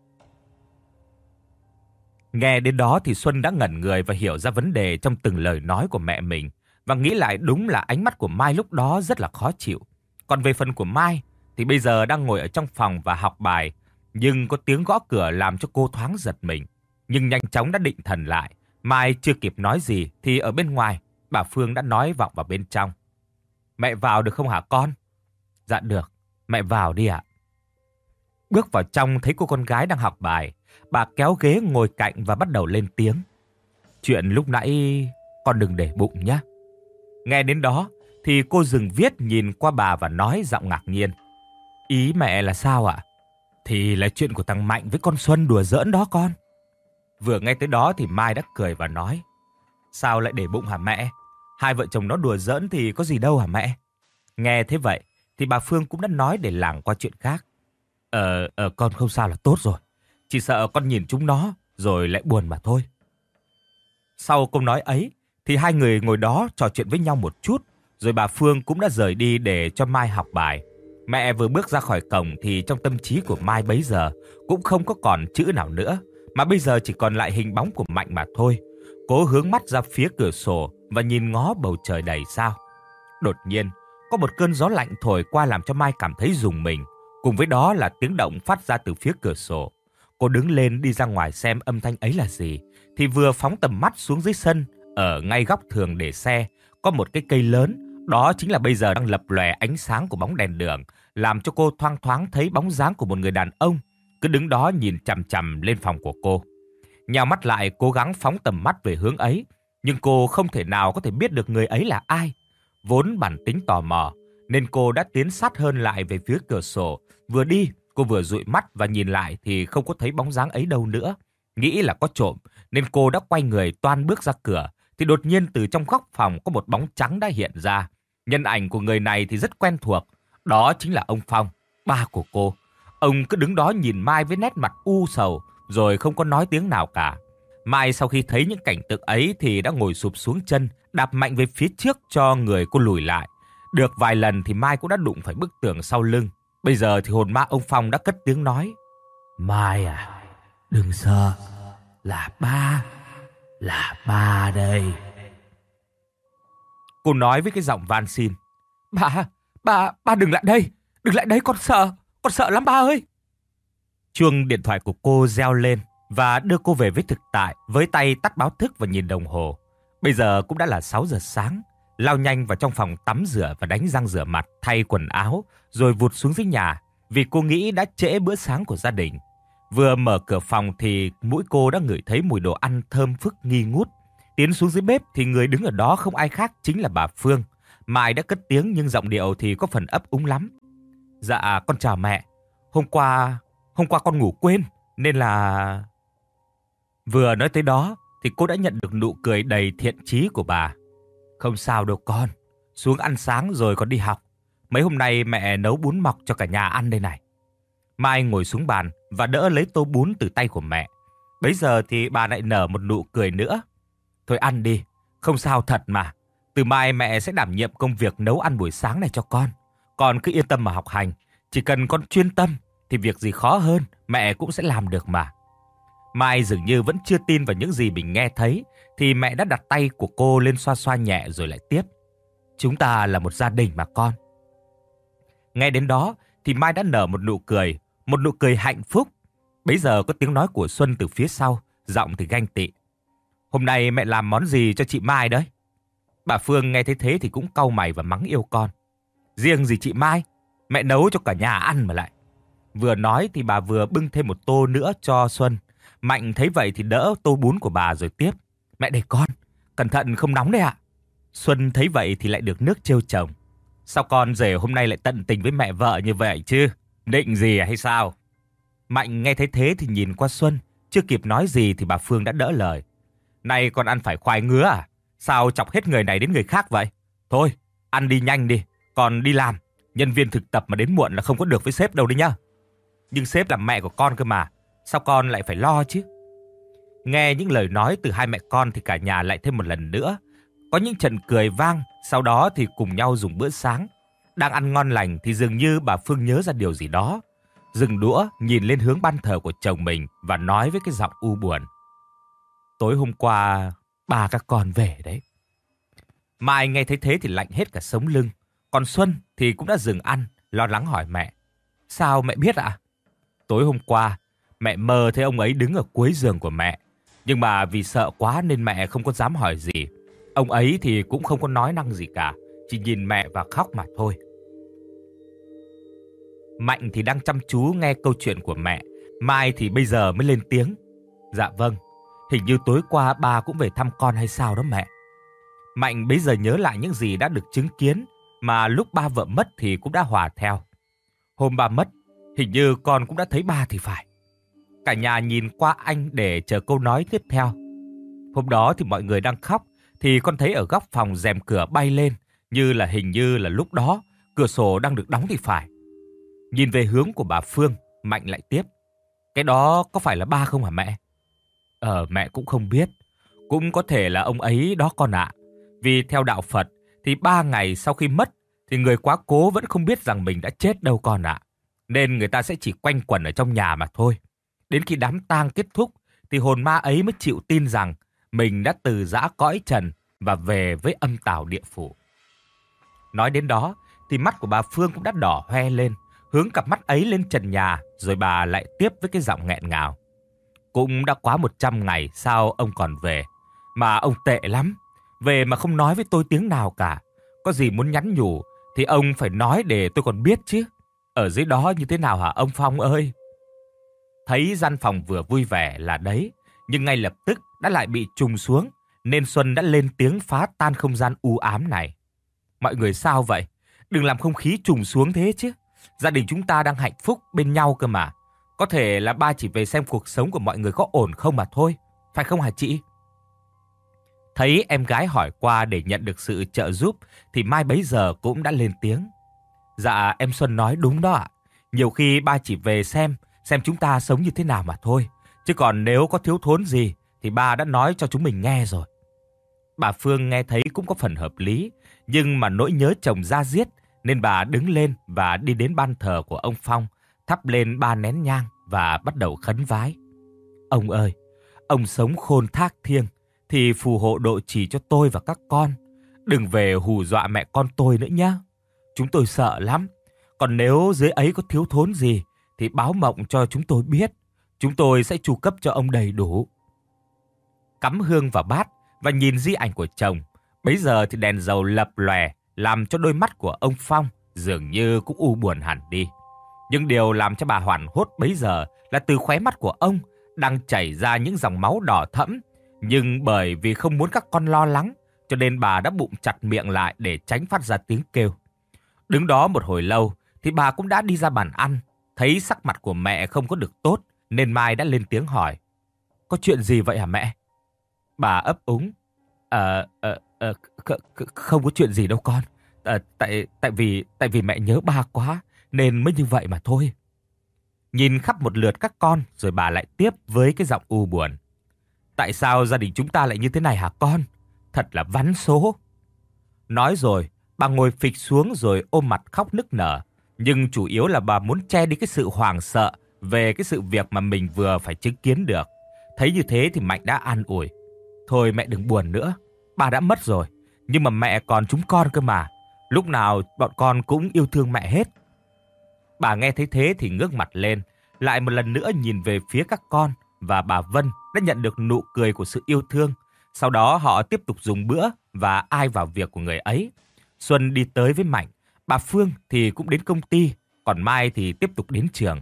Nghe đến đó thì Xuân đã ngẩn người và hiểu ra vấn đề trong từng lời nói của mẹ mình. Và nghĩ lại đúng là ánh mắt của Mai lúc đó rất là khó chịu. Còn về phần của Mai thì bây giờ đang ngồi ở trong phòng và học bài. Nhưng có tiếng gõ cửa làm cho cô thoáng giật mình. Nhưng nhanh chóng đã định thần lại. Mai chưa kịp nói gì thì ở bên ngoài bà Phương đã nói vọng vào bên trong. Mẹ vào được không hả con? Dạ được, mẹ vào đi ạ. Bước vào trong thấy cô con gái đang học bài. Bà kéo ghế ngồi cạnh và bắt đầu lên tiếng. Chuyện lúc nãy con đừng để bụng nhé. Nghe đến đó thì cô dừng viết nhìn qua bà và nói giọng ngạc nhiên. Ý mẹ là sao ạ? Thì là chuyện của thằng Mạnh với con Xuân đùa giỡn đó con. Vừa nghe tới đó thì Mai đã cười và nói. Sao lại để bụng hả mẹ? Hai vợ chồng nó đùa giỡn thì có gì đâu hả mẹ? Nghe thế vậy thì bà Phương cũng đã nói để lảng qua chuyện khác. Ờ, ờ con không sao là tốt rồi. Chỉ sợ con nhìn chúng nó rồi lại buồn mà thôi. Sau câu nói ấy thì hai người ngồi đó trò chuyện với nhau một chút. Rồi bà Phương cũng đã rời đi để cho Mai học bài. Mẹ vừa bước ra khỏi cổng thì trong tâm trí của Mai bấy giờ cũng không có còn chữ nào nữa. Mà bây giờ chỉ còn lại hình bóng của Mạnh mà thôi. Cố hướng mắt ra phía cửa sổ và nhìn ngó bầu trời đầy sao. Đột nhiên có một cơn gió lạnh thổi qua làm cho Mai cảm thấy rùng mình. Cùng với đó là tiếng động phát ra từ phía cửa sổ. Cô đứng lên đi ra ngoài xem âm thanh ấy là gì. Thì vừa phóng tầm mắt xuống dưới sân, ở ngay góc thường để xe, có một cái cây lớn. Đó chính là bây giờ đang lập lòe ánh sáng của bóng đèn đường, làm cho cô thoang thoáng thấy bóng dáng của một người đàn ông cứ đứng đó nhìn chằm chằm lên phòng của cô. Nhào mắt lại cố gắng phóng tầm mắt về hướng ấy, nhưng cô không thể nào có thể biết được người ấy là ai. Vốn bản tính tò mò, nên cô đã tiến sát hơn lại về phía cửa sổ. Vừa đi, cô vừa dụi mắt và nhìn lại thì không có thấy bóng dáng ấy đâu nữa. Nghĩ là có trộm, nên cô đã quay người toan bước ra cửa. Thì đột nhiên từ trong góc phòng có một bóng trắng đã hiện ra. Nhân ảnh của người này thì rất quen thuộc. Đó chính là ông Phong, ba của cô. Ông cứ đứng đó nhìn Mai với nét mặt u sầu, rồi không có nói tiếng nào cả. Mai sau khi thấy những cảnh tượng ấy thì đã ngồi sụp xuống chân, đạp mạnh về phía trước cho người cô lùi lại. Được vài lần thì Mai cũng đã đụng phải bức tường sau lưng. Bây giờ thì hồn ma ông Phong đã cất tiếng nói. Mai à, đừng sợ, là ba, là ba đây. Cô nói với cái giọng van xin. Ba, ba, ba đừng lại đây, đừng lại đây, con sợ, con sợ lắm ba ơi. Chuông điện thoại của cô reo lên và đưa cô về với thực tại, với tay tắt báo thức và nhìn đồng hồ. Bây giờ cũng đã là sáu giờ sáng. Lao nhanh vào trong phòng tắm rửa và đánh răng rửa mặt, thay quần áo, rồi vụt xuống dưới nhà, vì cô nghĩ đã trễ bữa sáng của gia đình. Vừa mở cửa phòng thì mũi cô đã ngửi thấy mùi đồ ăn thơm phức nghi ngút. Tiến xuống dưới bếp thì người đứng ở đó không ai khác chính là bà Phương. Mai đã cất tiếng nhưng giọng điệu thì có phần ấp úng lắm. Dạ con chào mẹ. Hôm qua, hôm qua con ngủ quên nên là... Vừa nói tới đó thì cô đã nhận được nụ cười đầy thiện chí của bà. Không sao đâu con, xuống ăn sáng rồi còn đi học. Mấy hôm nay mẹ nấu bún mọc cho cả nhà ăn đây này. Mai ngồi xuống bàn và đỡ lấy tô bún từ tay của mẹ. Bấy giờ thì bà lại nở một nụ cười nữa. Thôi ăn đi, không sao thật mà. Từ mai mẹ sẽ đảm nhiệm công việc nấu ăn buổi sáng này cho con. Con cứ yên tâm mà học hành. Chỉ cần con chuyên tâm thì việc gì khó hơn mẹ cũng sẽ làm được mà. Mai dường như vẫn chưa tin vào những gì mình nghe thấy, thì mẹ đã đặt tay của cô lên xoa xoa nhẹ rồi lại tiếp. Chúng ta là một gia đình mà con. Nghe đến đó thì Mai đã nở một nụ cười, một nụ cười hạnh phúc. Bấy giờ có tiếng nói của Xuân từ phía sau, giọng thì ganh tị. Hôm nay mẹ làm món gì cho chị Mai đấy? Bà Phương nghe thấy thế thì cũng cau mày và mắng yêu con. Riêng gì chị Mai, mẹ nấu cho cả nhà ăn mà lại. Vừa nói thì bà vừa bưng thêm một tô nữa cho Xuân. Mạnh thấy vậy thì đỡ tô bún của bà rồi tiếp. Mẹ để con, cẩn thận không nóng đấy ạ. Xuân thấy vậy thì lại được nước trêu chồng. Sao con rể hôm nay lại tận tình với mẹ vợ như vậy chứ? Định gì hay sao? Mạnh nghe thấy thế thì nhìn qua Xuân. Chưa kịp nói gì thì bà Phương đã đỡ lời. Này con ăn phải khoai ngứa à? Sao chọc hết người này đến người khác vậy? Thôi, ăn đi nhanh đi. Còn đi làm, nhân viên thực tập mà đến muộn là không có được với sếp đâu đấy nhá. Nhưng sếp là mẹ của con cơ mà. Sao con lại phải lo chứ? Nghe những lời nói từ hai mẹ con thì cả nhà lại thêm một lần nữa. Có những trận cười vang, sau đó thì cùng nhau dùng bữa sáng. Đang ăn ngon lành thì dường như bà Phương nhớ ra điều gì đó. Dừng đũa, nhìn lên hướng ban thờ của chồng mình và nói với cái giọng u buồn. Tối hôm qua, ba các con về đấy. Mai nghe thấy thế thì lạnh hết cả sống lưng. Còn Xuân thì cũng đã dừng ăn, lo lắng hỏi mẹ. Sao mẹ biết ạ? Tối hôm qua, mẹ mơ thấy ông ấy đứng ở cuối giường của mẹ. Nhưng mà vì sợ quá nên mẹ không có dám hỏi gì. Ông ấy thì cũng không có nói năng gì cả, chỉ nhìn mẹ và khóc mà thôi. Mạnh thì đang chăm chú nghe câu chuyện của mẹ. Mai thì bây giờ mới lên tiếng. Dạ vâng, hình như tối qua ba cũng về thăm con hay sao đó mẹ. Mạnh bây giờ nhớ lại những gì đã được chứng kiến, mà lúc ba vợ mất thì cũng đã hòa theo. Hôm ba mất, hình như con cũng đã thấy ba thì phải. Cả nhà nhìn qua anh để chờ câu nói tiếp theo. Hôm đó thì mọi người đang khóc, thì con thấy ở góc phòng rèm cửa bay lên, như là hình như là lúc đó cửa sổ đang được đóng thì phải. Nhìn về hướng của bà Phương, Mạnh lại tiếp. Cái đó có phải là ba không hả mẹ? Ờ, mẹ cũng không biết. Cũng có thể là ông ấy đó con ạ. Vì theo đạo Phật thì ba ngày sau khi mất thì người quá cố vẫn không biết rằng mình đã chết đâu con ạ. Nên người ta sẽ chỉ quanh quẩn ở trong nhà mà thôi. Đến khi đám tang kết thúc thì hồn ma ấy mới chịu tin rằng mình đã từ giã cõi trần và về với âm tào địa phủ. Nói đến đó thì mắt của bà Phương cũng đã đỏ hoe lên, hướng cặp mắt ấy lên trần nhà, rồi bà lại tiếp với cái giọng nghẹn ngào. Cũng đã quá một trăm ngày sao ông còn về, mà ông tệ lắm, về mà không nói với tôi tiếng nào cả. Có gì muốn nhắn nhủ thì ông phải nói để tôi còn biết chứ. Ở dưới đó như thế nào hả ông Phong ơi? Thấy gian phòng vừa vui vẻ là đấy, nhưng ngay lập tức đã lại bị trùng xuống, nên Xuân đã lên tiếng phá tan không gian u ám này. Mọi người sao vậy? Đừng làm không khí trùng xuống thế chứ. Gia đình chúng ta đang hạnh phúc bên nhau cơ mà. Có thể là ba chỉ về xem cuộc sống của mọi người có ổn không mà thôi. Phải không hả chị? Thấy em gái hỏi qua để nhận được sự trợ giúp thì Mai bấy giờ cũng đã lên tiếng. Dạ em Xuân nói đúng đó ạ. Nhiều khi ba chỉ về xem, xem chúng ta sống như thế nào mà thôi. Chứ còn nếu có thiếu thốn gì thì ba đã nói cho chúng mình nghe rồi. Bà Phương nghe thấy cũng có phần hợp lý, nhưng mà nỗi nhớ chồng da diết nên bà đứng lên và đi đến ban thờ của ông Phong, thắp lên ba nén nhang và bắt đầu khấn vái. Ông ơi, ông sống khôn thác thiêng thì phù hộ độ trì cho tôi và các con. Đừng về hù dọa mẹ con tôi nữa nhé. Chúng tôi sợ lắm. Còn nếu dưới ấy có thiếu thốn gì thì báo mộng cho chúng tôi biết. Chúng tôi sẽ chu cấp cho ông đầy đủ. Cắm hương vào bát và nhìn di ảnh của chồng. Bấy giờ thì đèn dầu lập lòe làm cho đôi mắt của ông Phong dường như cũng u buồn hẳn đi. Nhưng điều làm cho bà hoảng hốt bấy giờ là từ khóe mắt của ông đang chảy ra những dòng máu đỏ thẫm. Nhưng bởi vì không muốn các con lo lắng, cho nên bà đã bụng chặt miệng lại để tránh phát ra tiếng kêu. Đứng đó một hồi lâu thì bà cũng đã đi ra bàn ăn. Thấy sắc mặt của mẹ không có được tốt nên Mai đã lên tiếng hỏi. Có chuyện gì vậy hả mẹ? Bà ấp úng. Ờ, ờ, ờ, kh- kh- không có chuyện gì đâu con. Ờ, tại tại vì tại vì mẹ nhớ ba quá nên mới như vậy mà thôi. Nhìn khắp một lượt các con rồi bà lại tiếp với cái giọng u buồn. Tại sao gia đình chúng ta lại như thế này hả con? Thật là vắn số. Nói rồi, bà ngồi phịch xuống rồi ôm mặt khóc nức nở. Nhưng chủ yếu là bà muốn che đi cái sự hoảng sợ về cái sự việc mà mình vừa phải chứng kiến được. Thấy như thế thì Mạnh đã an ủi. Thôi mẹ đừng buồn nữa, bà đã mất rồi. Nhưng mà mẹ còn chúng con cơ mà. Lúc nào bọn con cũng yêu thương mẹ hết. Bà nghe thấy thế thì ngước mặt lên, lại một lần nữa nhìn về phía các con. Và bà Vân đã nhận được nụ cười của sự yêu thương. Sau đó họ tiếp tục dùng bữa và ai vào việc của người ấy. Xuân đi tới với Mạnh, bà Phương thì cũng đến công ty, còn Mai thì tiếp tục đến trường.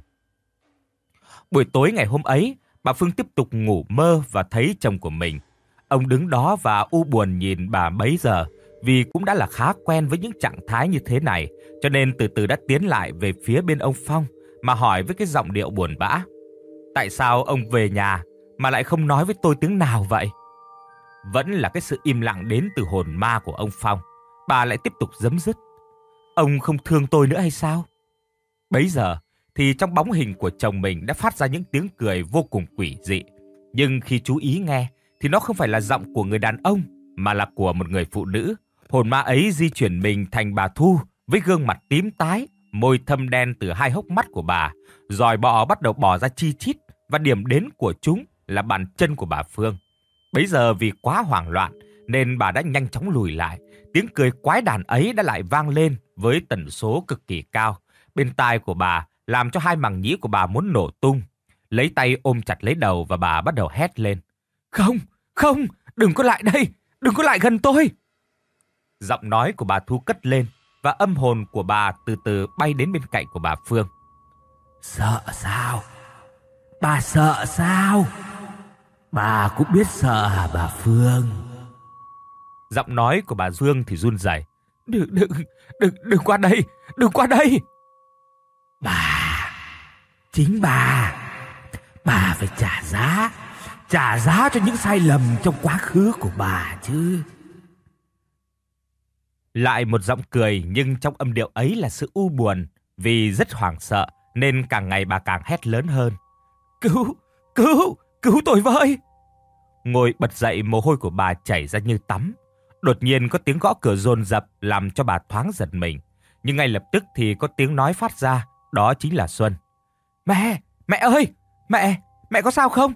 Buổi tối ngày hôm ấy, bà Phương tiếp tục ngủ mơ và thấy chồng của mình. Ông đứng đó và u buồn nhìn bà bấy giờ, vì cũng đã là khá quen với những trạng thái như thế này, cho nên từ từ đã tiến lại về phía bên ông Phong mà hỏi với cái giọng điệu buồn bã. Tại sao ông về nhà mà lại không nói với tôi tiếng nào vậy? Vẫn là cái sự im lặng đến từ hồn ma của ông Phong. Bà lại tiếp tục giấm dứt. Ông không thương tôi nữa hay sao? Bấy giờ thì trong bóng hình của chồng mình đã phát ra những tiếng cười vô cùng quỷ dị. Nhưng khi chú ý nghe thì nó không phải là giọng của người đàn ông mà là của một người phụ nữ. Hồn ma ấy di chuyển mình thành bà Thu với gương mặt tím tái, môi thâm đen từ hai hốc mắt của bà. Giòi bọ bắt đầu bò ra chi chít và điểm đến của chúng là bàn chân của bà Phương. Bấy giờ vì quá hoảng loạn nên bà đã nhanh chóng lùi lại. Tiếng cười quái đản ấy đã lại vang lên với tần số cực kỳ cao. Bên tai của bà làm cho hai màng nhĩ của bà muốn nổ tung. Lấy tay ôm chặt lấy đầu và bà bắt đầu hét lên. Không, không, đừng có lại đây, đừng có lại gần tôi. Giọng nói của bà Thu cất lên và âm hồn của bà từ từ bay đến bên cạnh của bà Phương. Sợ sao? Bà sợ sao? Bà cũng biết sợ hả bà Phương? Giọng nói của bà Dương thì run rẩy. Đừng, đừng, đừng, đừng qua đây, đừng qua đây. Bà, chính bà, bà phải trả giá, trả giá cho những sai lầm trong quá khứ của bà chứ. Lại một giọng cười nhưng trong âm điệu ấy là sự u buồn, vì rất hoảng sợ nên càng ngày bà càng hét lớn hơn. Cứu, cứu, cứu tôi với. Ngồi bật dậy, mồ hôi của bà chảy ra như tắm. Đột nhiên có tiếng gõ cửa dồn dập làm cho bà thoáng giật mình. Nhưng ngay lập tức thì có tiếng nói phát ra, đó chính là Xuân. Mẹ, mẹ ơi, mẹ, mẹ có sao không?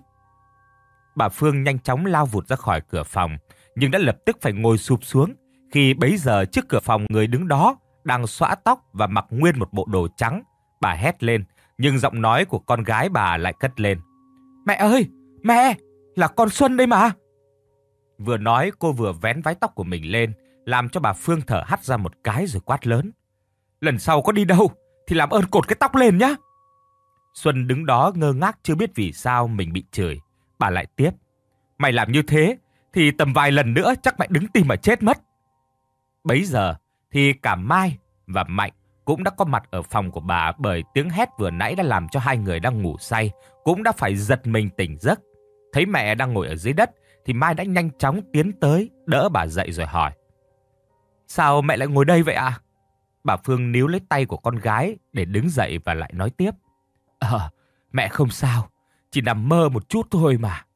Bà Phương nhanh chóng lao vụt ra khỏi cửa phòng, nhưng đã lập tức phải ngồi sụp xuống. Khi bấy giờ trước cửa phòng người đứng đó đang xõa tóc và mặc nguyên một bộ đồ trắng. Bà hét lên, nhưng giọng nói của con gái bà lại cất lên. Mẹ ơi, mẹ, là con Xuân đây mà. Vừa nói cô vừa vén váy tóc của mình lên, làm cho bà Phương thở hắt ra một cái rồi quát lớn. Lần sau có đi đâu thì làm ơn cột cái tóc lên nhá. Xuân đứng đó ngơ ngác chưa biết vì sao mình bị chửi. Bà lại tiếp. Mày làm như thế thì tầm vài lần nữa chắc mày đứng tim mà chết mất. Bấy giờ thì cả Mai và Mạnh cũng đã có mặt ở phòng của bà, bởi tiếng hét vừa nãy đã làm cho hai người đang ngủ say cũng đã phải giật mình tỉnh giấc. Thấy mẹ đang ngồi ở dưới đất thì Mai đã nhanh chóng tiến tới đỡ bà dậy rồi hỏi. Sao mẹ lại ngồi đây vậy ạ? À? Bà Phương níu lấy tay của con gái để đứng dậy và lại nói tiếp. Ờ, mẹ không sao, chỉ nằm mơ một chút thôi mà.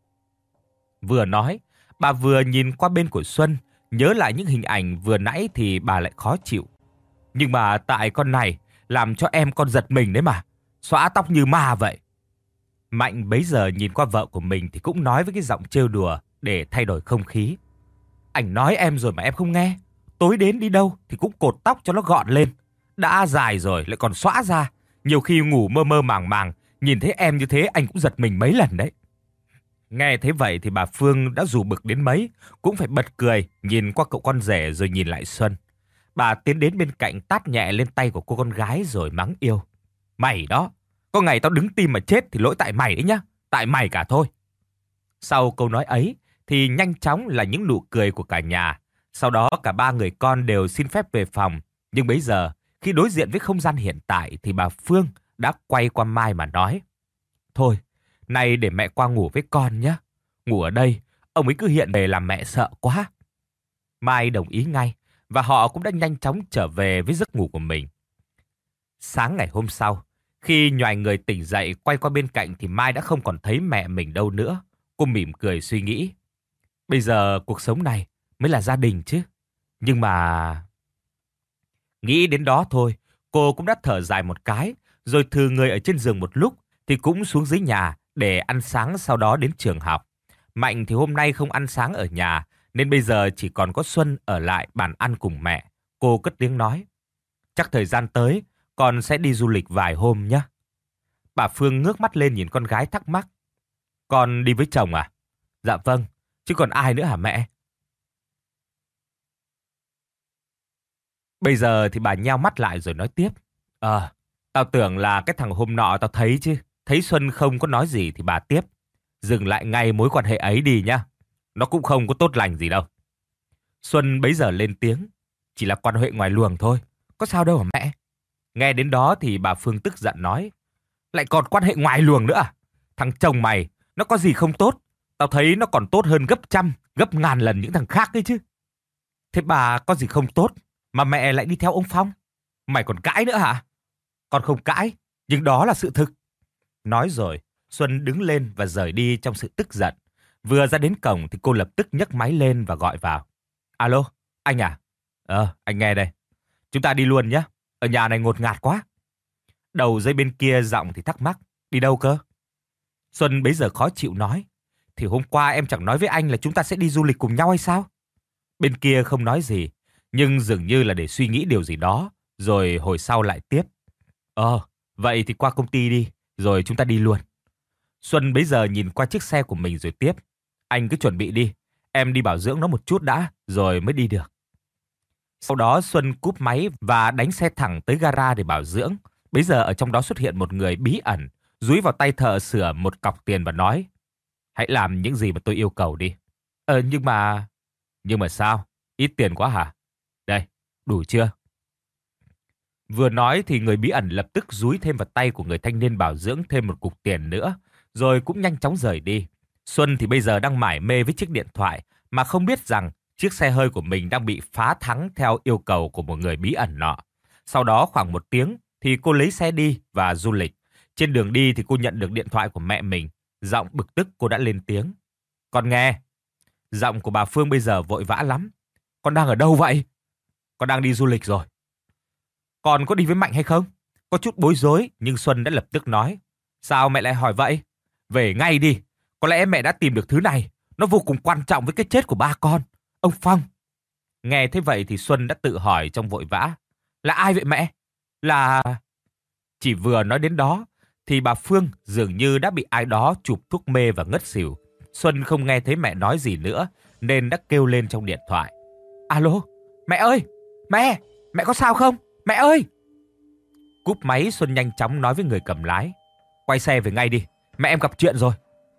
Vừa nói, bà vừa nhìn qua bên của Xuân, nhớ lại những hình ảnh vừa nãy thì bà lại khó chịu. Nhưng mà tại con này làm cho em con giật mình đấy mà, xõa tóc như ma vậy. Mạnh bấy giờ nhìn qua vợ của mình thì cũng nói với cái giọng trêu đùa để thay đổi không khí. Anh nói em rồi mà em không nghe. Tối đến đi đâu thì cũng cột tóc cho nó gọn lên. Đã dài rồi lại còn xõa ra. Nhiều khi ngủ mơ mơ màng màng, nhìn thấy em như thế anh cũng giật mình mấy lần đấy. Nghe thế vậy thì bà Phương đã dù bực đến mấy cũng phải bật cười, nhìn qua cậu con rể rồi nhìn lại Xuân. Bà tiến đến bên cạnh tát nhẹ lên tay của cô con gái rồi mắng yêu. Mày đó, có ngày tao đứng tim mà chết thì lỗi tại mày đấy nhá, tại mày cả thôi. Sau câu nói ấy thì nhanh chóng là những nụ cười của cả nhà. Sau đó cả ba người con đều xin phép về phòng. Nhưng bấy giờ khi đối diện với không gian hiện tại thì bà Phương đã quay qua Mai mà nói. Thôi, nay để mẹ qua ngủ với con nhé. Ngủ ở đây, ông ấy cứ hiện về làm mẹ sợ quá. Mai đồng ý ngay, và họ cũng đã nhanh chóng trở về với giấc ngủ của mình. Sáng ngày hôm sau, khi nhoài người tỉnh dậy quay qua bên cạnh thì Mai đã không còn thấy mẹ mình đâu nữa. Cô mỉm cười suy nghĩ. Bây giờ cuộc sống này mới là gia đình chứ. Nhưng mà... Nghĩ đến đó thôi, cô cũng đã thở dài một cái, rồi thư người ở trên giường một lúc thì cũng xuống dưới nhà để ăn sáng, sau đó đến trường học. Mạnh thì hôm nay không ăn sáng ở nhà, nên bây giờ chỉ còn có Xuân ở lại bàn ăn cùng mẹ. Cô cất tiếng nói. Chắc thời gian tới, con sẽ đi du lịch vài hôm nhé. Bà Phương ngước mắt lên nhìn con gái thắc mắc. Con đi với chồng à? Dạ vâng, chứ còn ai nữa hả mẹ? Bây giờ thì bà nheo mắt lại rồi nói tiếp. Ờ, tao tưởng là cái thằng hôm nọ tao thấy chứ. Thấy Xuân không có nói gì thì bà tiếp. Dừng lại ngay mối quan hệ ấy đi nhá. Nó cũng không có tốt lành gì đâu. Xuân bấy giờ lên tiếng. Chỉ là quan hệ ngoài luồng thôi. Có sao đâu hả mẹ? Nghe đến đó thì bà Phương tức giận nói. Lại còn quan hệ ngoài luồng nữa à? Thằng chồng mày, nó có gì không tốt? Tao thấy nó còn tốt hơn gấp trăm, gấp ngàn lần những thằng khác ấy chứ. Thế bà có gì không tốt mà mẹ lại đi theo ông Phong? Mày còn cãi nữa hả? Con không cãi, nhưng đó là sự thực. Nói rồi, Xuân đứng lên và rời đi trong sự tức giận. Vừa ra đến cổng thì cô lập tức nhấc máy lên và gọi vào. Alo, anh à? Ờ, anh nghe đây. Chúng ta đi luôn nhé. Ở nhà này ngột ngạt quá. Đầu dây bên kia giọng thì thắc mắc. Đi đâu cơ? Xuân bấy giờ khó chịu nói. Thì hôm qua em chẳng nói với anh là chúng ta sẽ đi du lịch cùng nhau hay sao? Bên kia không nói gì, nhưng dường như là để suy nghĩ điều gì đó, rồi hồi sau lại tiếp. Ờ, vậy thì qua công ty đi, rồi chúng ta đi luôn. Xuân bấy giờ nhìn qua chiếc xe của mình rồi tiếp. Anh cứ chuẩn bị đi, em đi bảo dưỡng nó một chút đã, rồi mới đi được. Sau đó Xuân cúp máy và đánh xe thẳng tới gara để bảo dưỡng. Bấy giờ ở trong đó xuất hiện một người bí ẩn, dúi vào tay thợ sửa một cọc tiền và nói. Hãy làm những gì mà tôi yêu cầu đi. Ờ, nhưng mà... Nhưng mà sao? Ít tiền quá hả? Đây, đủ chưa? Vừa nói thì người bí ẩn lập tức dúi thêm vào tay của người thanh niên bảo dưỡng thêm một cục tiền nữa, rồi cũng nhanh chóng rời đi. Xuân thì bây giờ đang mải mê với chiếc điện thoại, mà không biết rằng chiếc xe hơi của mình đang bị phá thắng theo yêu cầu của một người bí ẩn nọ. Sau đó khoảng một tiếng thì cô lấy xe đi và du lịch. Trên đường đi thì cô nhận được điện thoại của mẹ mình. Giọng bực tức cô đã lên tiếng. Con nghe. Giọng của bà Phương bây giờ vội vã lắm. Con đang ở đâu vậy? Con đang đi du lịch rồi. Con có đi với Mạnh hay không? Có chút bối rối, nhưng Xuân đã lập tức nói. Sao mẹ lại hỏi vậy? Về ngay đi. Có lẽ mẹ đã tìm được thứ này. Nó vô cùng quan trọng với cái chết của ba con. Ông Phong. Nghe thế vậy thì Xuân đã tự hỏi trong vội vã. Là ai vậy mẹ? Là... Chỉ vừa nói đến đó thì bà Phương dường như đã bị ai đó chụp thuốc mê và ngất xỉu. Xuân không nghe thấy mẹ nói gì nữa nên đã kêu lên trong điện thoại. Alo, mẹ ơi, mẹ, mẹ có sao không? Mẹ ơi! Cúp máy Xuân nhanh chóng nói với người cầm lái. Quay xe về ngay đi, mẹ em gặp chuyện rồi.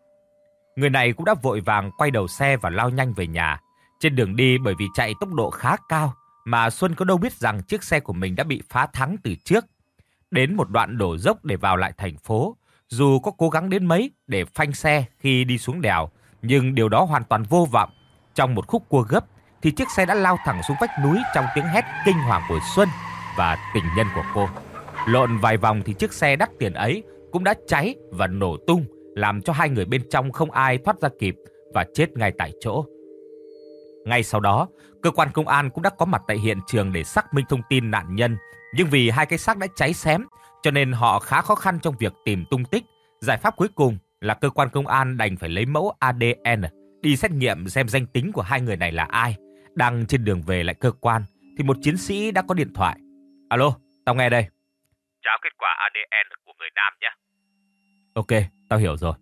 Người này cũng đã vội vàng quay đầu xe và lao nhanh về nhà. Trên đường đi bởi vì chạy tốc độ khá cao mà Xuân có đâu biết rằng chiếc xe của mình đã bị phá thắng từ trước. Đến một đoạn đổ dốc để vào lại thành phố, dù có cố gắng đến mấy để phanh xe khi đi xuống đèo, nhưng điều đó hoàn toàn vô vọng. Trong một khúc cua gấp thì chiếc xe đã lao thẳng xuống vách núi trong tiếng hét kinh hoàng của Xuân và tình nhân của cô. Lộn vài vòng thì chiếc xe đắt tiền ấy cũng đã cháy và nổ tung, làm cho hai người bên trong không ai thoát ra kịp và chết ngay tại chỗ. Ngay sau đó, cơ quan công an cũng đã có mặt tại hiện trường để xác minh thông tin nạn nhân, nhưng vì hai cái xác đã cháy xém, cho nên họ khá khó khăn trong việc tìm tung tích. Giải pháp cuối cùng là cơ quan công an đành phải lấy mẫu a đê en đi xét nghiệm xem danh tính của hai người này là ai. Đang trên đường về lại cơ quan thì một chiến sĩ đã có điện thoại. Alo, tao nghe đây. Trao kết quả a đê en của người nam nhé. Ok, tao hiểu rồi.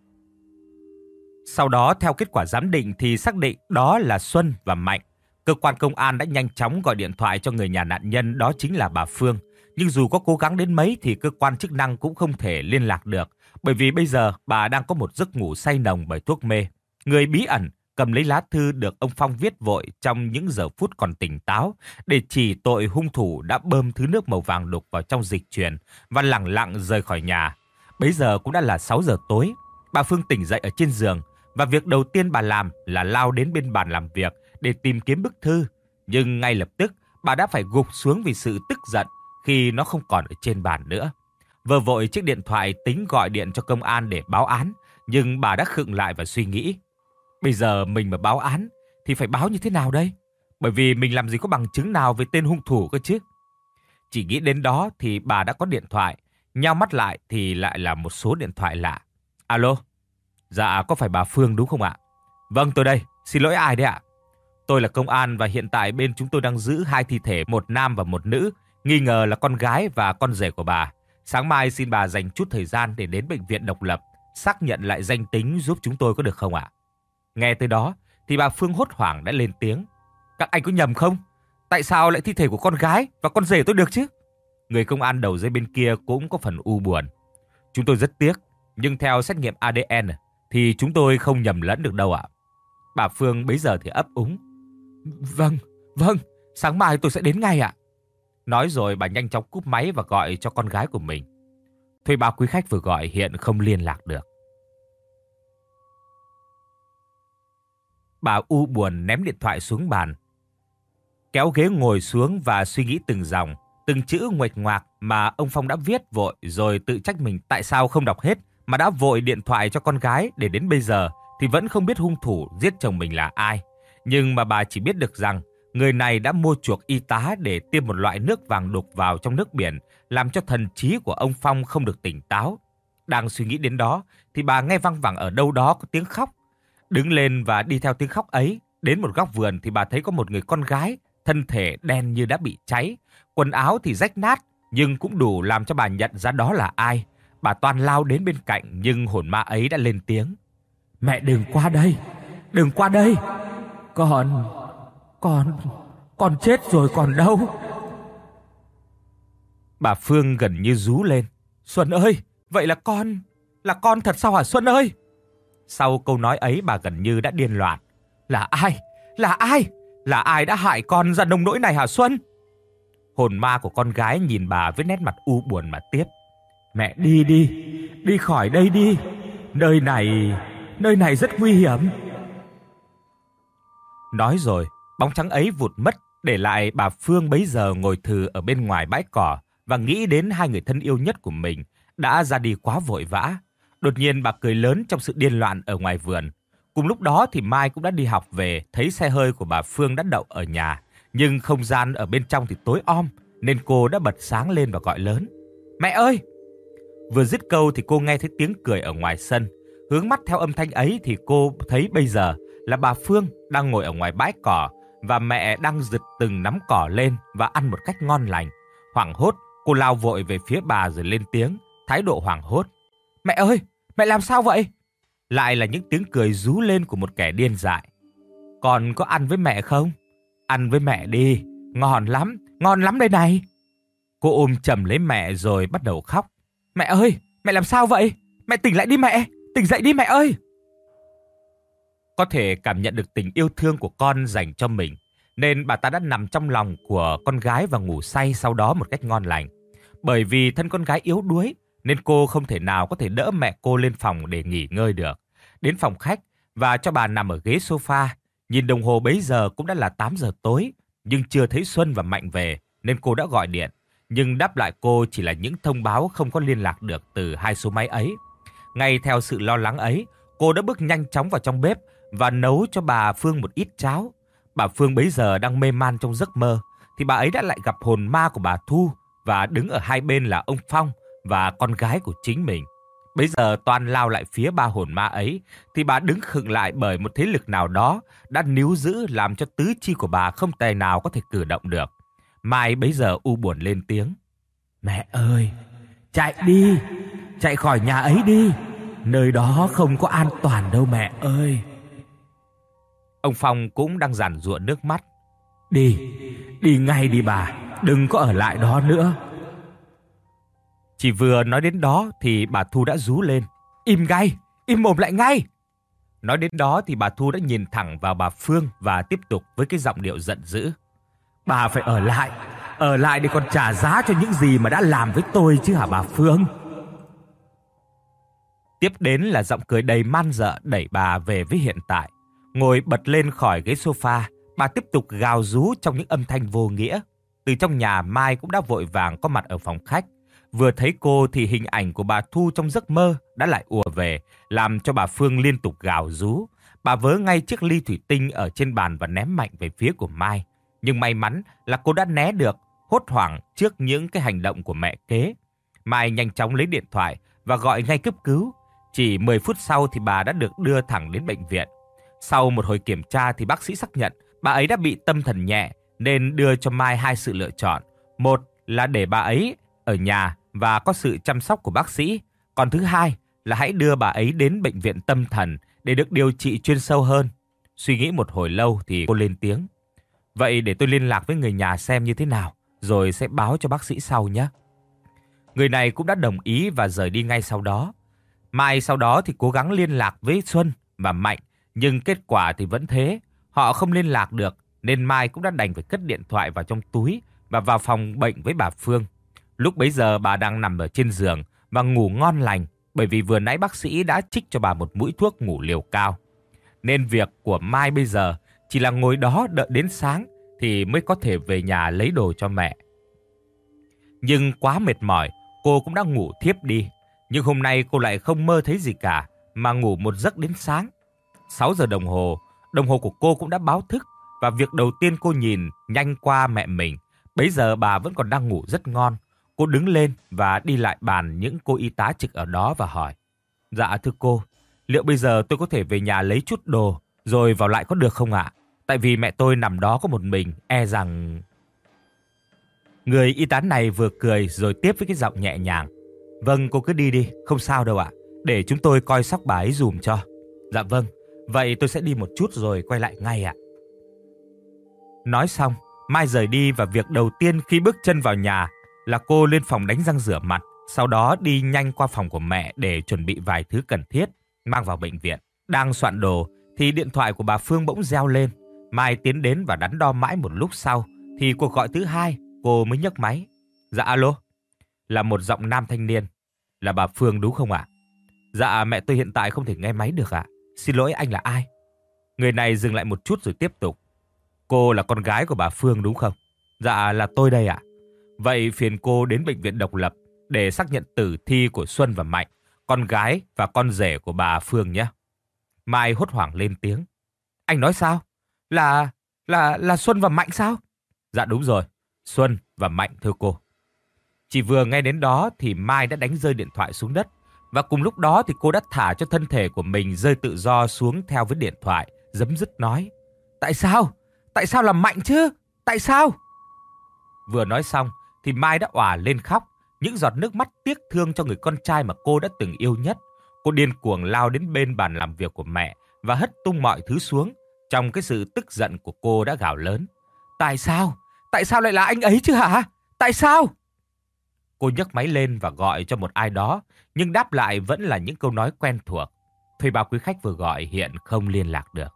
Sau đó theo kết quả giám định thì xác định đó là Xuân và Mạnh. Cơ quan công an đã nhanh chóng gọi điện thoại cho người nhà nạn nhân, đó chính là bà Phương. Nhưng dù có cố gắng đến mấy thì cơ quan chức năng cũng không thể liên lạc được, bởi vì bây giờ bà đang có một giấc ngủ say nồng bởi thuốc mê. Người bí ẩn cầm lấy lá thư được ông Phong viết vội trong những giờ phút còn tỉnh táo để chỉ tội hung thủ đã bơm thứ nước màu vàng đục vào trong dịch truyền và lẳng lặng rời khỏi nhà. Bấy giờ cũng đã là sáu giờ tối. Bà Phương tỉnh dậy ở trên giường và việc đầu tiên bà làm là lao đến bên bàn làm việc để tìm kiếm bức thư. Nhưng ngay lập tức, bà đã phải gục xuống vì sự tức giận khi nó không còn ở trên bàn nữa. Vờ vội chiếc điện thoại tính gọi điện cho công an để báo án, nhưng bà đã khựng lại và suy nghĩ. Bây giờ mình mà báo án thì phải báo như thế nào đây? Bởi vì mình làm gì có bằng chứng nào về tên hung thủ cơ chứ. Chỉ nghĩ đến đó thì bà đã có điện thoại, nheo mắt lại thì lại là một số điện thoại lạ. Alo, dạ có phải bà Phương đúng không ạ? Vâng, tôi đây, xin lỗi ai đấy ạ? Tôi là công an và hiện tại bên chúng tôi đang giữ hai thi thể, một nam và một nữ, nghi ngờ là con gái và con rể của bà. Sáng mai xin bà dành chút thời gian để đến bệnh viện độc lập, xác nhận lại danh tính giúp chúng tôi có được không ạ? Nghe tới đó thì bà Phương hốt hoảng đã lên tiếng. Các anh có nhầm không? Tại sao lại thi thể của con gái và con rể tôi được chứ? Người công an đầu dây bên kia cũng có phần u buồn. Chúng tôi rất tiếc, nhưng theo xét nghiệm a đê en thì chúng tôi không nhầm lẫn được đâu ạ. Bà Phương bấy giờ thì ấp úng. Vâng, vâng, sáng mai tôi sẽ đến ngay ạ. Nói rồi bà nhanh chóng cúp máy và gọi cho con gái của mình. Thuê bao quý khách vừa gọi hiện không liên lạc được. Bà u buồn ném điện thoại xuống bàn, kéo ghế ngồi xuống và suy nghĩ từng dòng, từng chữ nguệch ngoạc mà ông Phong đã viết vội, rồi tự trách mình tại sao không đọc hết mà đã vội điện thoại cho con gái, để đến bây giờ thì vẫn không biết hung thủ giết chồng mình là ai. Nhưng mà bà chỉ biết được rằng người này đã mua chuộc y tá để tiêm một loại nước vàng đục vào trong nước biển, làm cho thần trí của ông Phong không được tỉnh táo. Đang suy nghĩ đến đó thì bà nghe văng vẳng ở đâu đó có tiếng khóc. Đứng lên và đi theo tiếng khóc ấy, đến một góc vườn thì bà thấy có một người con gái, thân thể đen như đã bị cháy, quần áo thì rách nát, nhưng cũng đủ làm cho bà nhận ra đó là ai. Bà toan lao đến bên cạnh, nhưng hồn ma ấy đã lên tiếng. Mẹ đừng qua đây, đừng qua đây. Con, con, con chết rồi còn đâu. Bà Phương gần như rú lên. Xuân ơi, vậy là con, là con thật sao hả Xuân ơi? Sau câu nói ấy bà gần như đã điên loạn. Là ai? Là ai? Là ai đã hại con ra nông nỗi này hả Xuân? Hồn ma của con gái nhìn bà với nét mặt u buồn mà tiếp. Mẹ đi đi, đi khỏi đây đi. Nơi này, nơi này rất nguy hiểm. Nói rồi, bóng trắng ấy vụt mất, để lại bà Phương bấy giờ ngồi thừ ở bên ngoài bãi cỏ và nghĩ đến hai người thân yêu nhất của mình đã ra đi quá vội vã. Đột nhiên bà cười lớn trong sự điên loạn ở ngoài vườn. Cùng lúc đó thì Mai cũng đã đi học về, thấy xe hơi của bà Phương đã đậu ở nhà, nhưng không gian ở bên trong thì tối om, nên cô đã bật sáng lên và gọi lớn. Mẹ ơi! Vừa dứt câu thì cô nghe thấy tiếng cười ở ngoài sân. Hướng mắt theo âm thanh ấy thì cô thấy bây giờ là bà Phương đang ngồi ở ngoài bãi cỏ và mẹ đang giật từng nắm cỏ lên và ăn một cách ngon lành. Hoảng hốt, cô lao vội về phía bà rồi lên tiếng, thái độ hoảng hốt. Mẹ ơi! Mẹ làm sao vậy? Lại là những tiếng cười rú lên của một kẻ điên dại. Con có ăn với mẹ không? Ăn với mẹ đi, ngon lắm, ngon lắm đây này. Cô ôm chầm lấy mẹ rồi bắt đầu khóc. Mẹ ơi, mẹ làm sao vậy? Mẹ tỉnh lại đi mẹ, tỉnh dậy đi mẹ ơi. Có thể cảm nhận được tình yêu thương của con dành cho mình, nên bà ta đã nằm trong lòng của con gái và ngủ say sau đó một cách ngon lành. Bởi vì thân con gái yếu đuối, nên cô không thể nào có thể đỡ mẹ cô lên phòng để nghỉ ngơi được. Đến phòng khách và cho bà nằm ở ghế sofa. Nhìn đồng hồ bấy giờ cũng đã là tám giờ tối, nhưng chưa thấy Xuân và Mạnh về, nên cô đã gọi điện. Nhưng đáp lại cô chỉ là những thông báo không có liên lạc được từ hai số máy ấy. Ngay theo sự lo lắng ấy, cô đã bước nhanh chóng vào trong bếp và nấu cho bà Phương một ít cháo. Bà Phương bấy giờ đang mê man trong giấc mơ, thì bà ấy đã lại gặp hồn ma của bà Thu, và đứng ở hai bên là ông Phong và con gái của chính mình. Bây giờ toàn lao lại phía ba hồn ma ấy, thì bà đứng khựng lại bởi một thế lực nào đó đã níu giữ, làm cho tứ chi của bà không tài nào có thể cử động được. Mai bấy giờ u buồn lên tiếng. Mẹ ơi, chạy đi, chạy khỏi nhà ấy đi. Nơi đó không có an toàn đâu mẹ ơi. Ông Phong cũng đang giàn giụa nước mắt. Đi, đi ngay đi bà, đừng có ở lại đó nữa. Chỉ vừa nói đến đó thì bà Thu đã rú lên. Im ngay, im mồm lại ngay. Nói đến đó thì bà Thu đã nhìn thẳng vào bà Phương và tiếp tục với cái giọng điệu giận dữ. Bà phải ở lại, ở lại để còn trả giá cho những gì mà đã làm với tôi chứ hả bà Phương? Tiếp đến là giọng cười đầy man dợ đẩy bà về với hiện tại. Ngồi bật lên khỏi ghế sofa, bà tiếp tục gào rú trong những âm thanh vô nghĩa. Từ trong nhà, Mai cũng đã vội vàng có mặt ở phòng khách. Vừa thấy cô thì hình ảnh của bà Thu trong giấc mơ đã lại ùa về, làm cho bà Phương liên tục gào rú. Bà vớ ngay chiếc ly thủy tinh ở trên bàn và ném mạnh về phía của Mai. Nhưng may mắn là cô đã né được, hốt hoảng trước những cái hành động của mẹ kế. Mai nhanh chóng lấy điện thoại và gọi ngay cấp cứu. Chỉ mười phút sau thì bà đã được đưa thẳng đến bệnh viện. Sau một hồi kiểm tra thì bác sĩ xác nhận bà ấy đã bị tâm thần nhẹ nên đưa cho Mai hai sự lựa chọn. Một là để bà ấy ở nhà và có sự chăm sóc của bác sĩ. Còn thứ hai là hãy đưa bà ấy đến bệnh viện tâm thần để được điều trị chuyên sâu hơn. Suy nghĩ một hồi lâu thì cô lên tiếng. Vậy để tôi liên lạc với người nhà xem như thế nào, rồi sẽ báo cho bác sĩ sau nhé. Người này cũng đã đồng ý và rời đi ngay sau đó. Mai sau đó thì cố gắng liên lạc với Xuân và Mạnh, nhưng kết quả thì vẫn thế. Họ không liên lạc được nên Mai cũng đã đành phải cất điện thoại vào trong túi và vào phòng bệnh với bà Phương. Lúc bấy giờ bà đang nằm ở trên giường và ngủ ngon lành, bởi vì vừa nãy bác sĩ đã trích cho bà một mũi thuốc ngủ liều cao. Nên việc của Mai bây giờ chỉ là ngồi đó đợi đến sáng thì mới có thể về nhà lấy đồ cho mẹ. Nhưng quá mệt mỏi, cô cũng đã ngủ thiếp đi. Nhưng hôm nay cô lại không mơ thấy gì cả, mà ngủ một giấc đến sáng. sáu giờ đồng hồ, đồng hồ của cô cũng đã báo thức. Và việc đầu tiên cô nhìn nhanh qua mẹ mình. Bấy giờ bà vẫn còn đang ngủ rất ngon. Cô đứng lên và đi lại bàn những cô y tá trực ở đó và hỏi. Dạ thưa cô, liệu bây giờ tôi có thể về nhà lấy chút đồ rồi vào lại có được không ạ? Tại vì mẹ tôi nằm đó có một mình, e rằng... Người y tá này vừa cười rồi tiếp với cái giọng nhẹ nhàng. Vâng, cô cứ đi đi, không sao đâu ạ. Để chúng tôi coi sóc bà ấy dùm cho. Dạ vâng, vậy tôi sẽ đi một chút rồi quay lại ngay ạ. Nói xong, Mai rời đi và việc đầu tiên khi bước chân vào nhà là cô lên phòng đánh răng rửa mặt. Sau đó đi nhanh qua phòng của mẹ để chuẩn bị vài thứ cần thiết, mang vào bệnh viện. Đang soạn đồ thì điện thoại của bà Phương bỗng reo lên. Mai tiến đến và đắn đo mãi một lúc sau thì cuộc gọi thứ hai cô mới nhấc máy. Dạ alo, là một giọng nam thanh niên. Là bà Phương đúng không ạ? Dạ mẹ tôi hiện tại không thể nghe máy được ạ. Xin lỗi, anh là ai? Người này dừng lại một chút rồi tiếp tục. Cô là con gái của bà Phương đúng không? Dạ là tôi đây ạ. Vậy phiền cô đến bệnh viện độc lập để xác nhận tử thi của Xuân và Mạnh, con gái và con rể của bà Phương nhé. Mai hốt hoảng lên tiếng. Anh nói sao? Là... là... là Xuân và Mạnh sao? Dạ đúng rồi, Xuân và Mạnh thưa cô. Chỉ vừa nghe đến đó thì Mai đã đánh rơi điện thoại xuống đất. Và cùng lúc đó thì cô đã thả cho thân thể của mình rơi tự do xuống theo với điện thoại, giấm dứt nói. Tại sao? Tại sao là Mạnh chứ? Tại sao? Vừa nói xong thì Mai đã òa lên khóc, những giọt nước mắt tiếc thương cho người con trai mà cô đã từng yêu nhất. Cô điên cuồng lao đến bên bàn làm việc của mẹ và hất tung mọi thứ xuống. Trong cái sự tức giận của cô đã gào lớn. Tại sao? Tại sao lại là anh ấy chứ hả? Tại sao? Cô nhấc máy lên và gọi cho một ai đó, nhưng đáp lại vẫn là những câu nói quen thuộc. Thuê bao quý khách vừa gọi hiện không liên lạc được.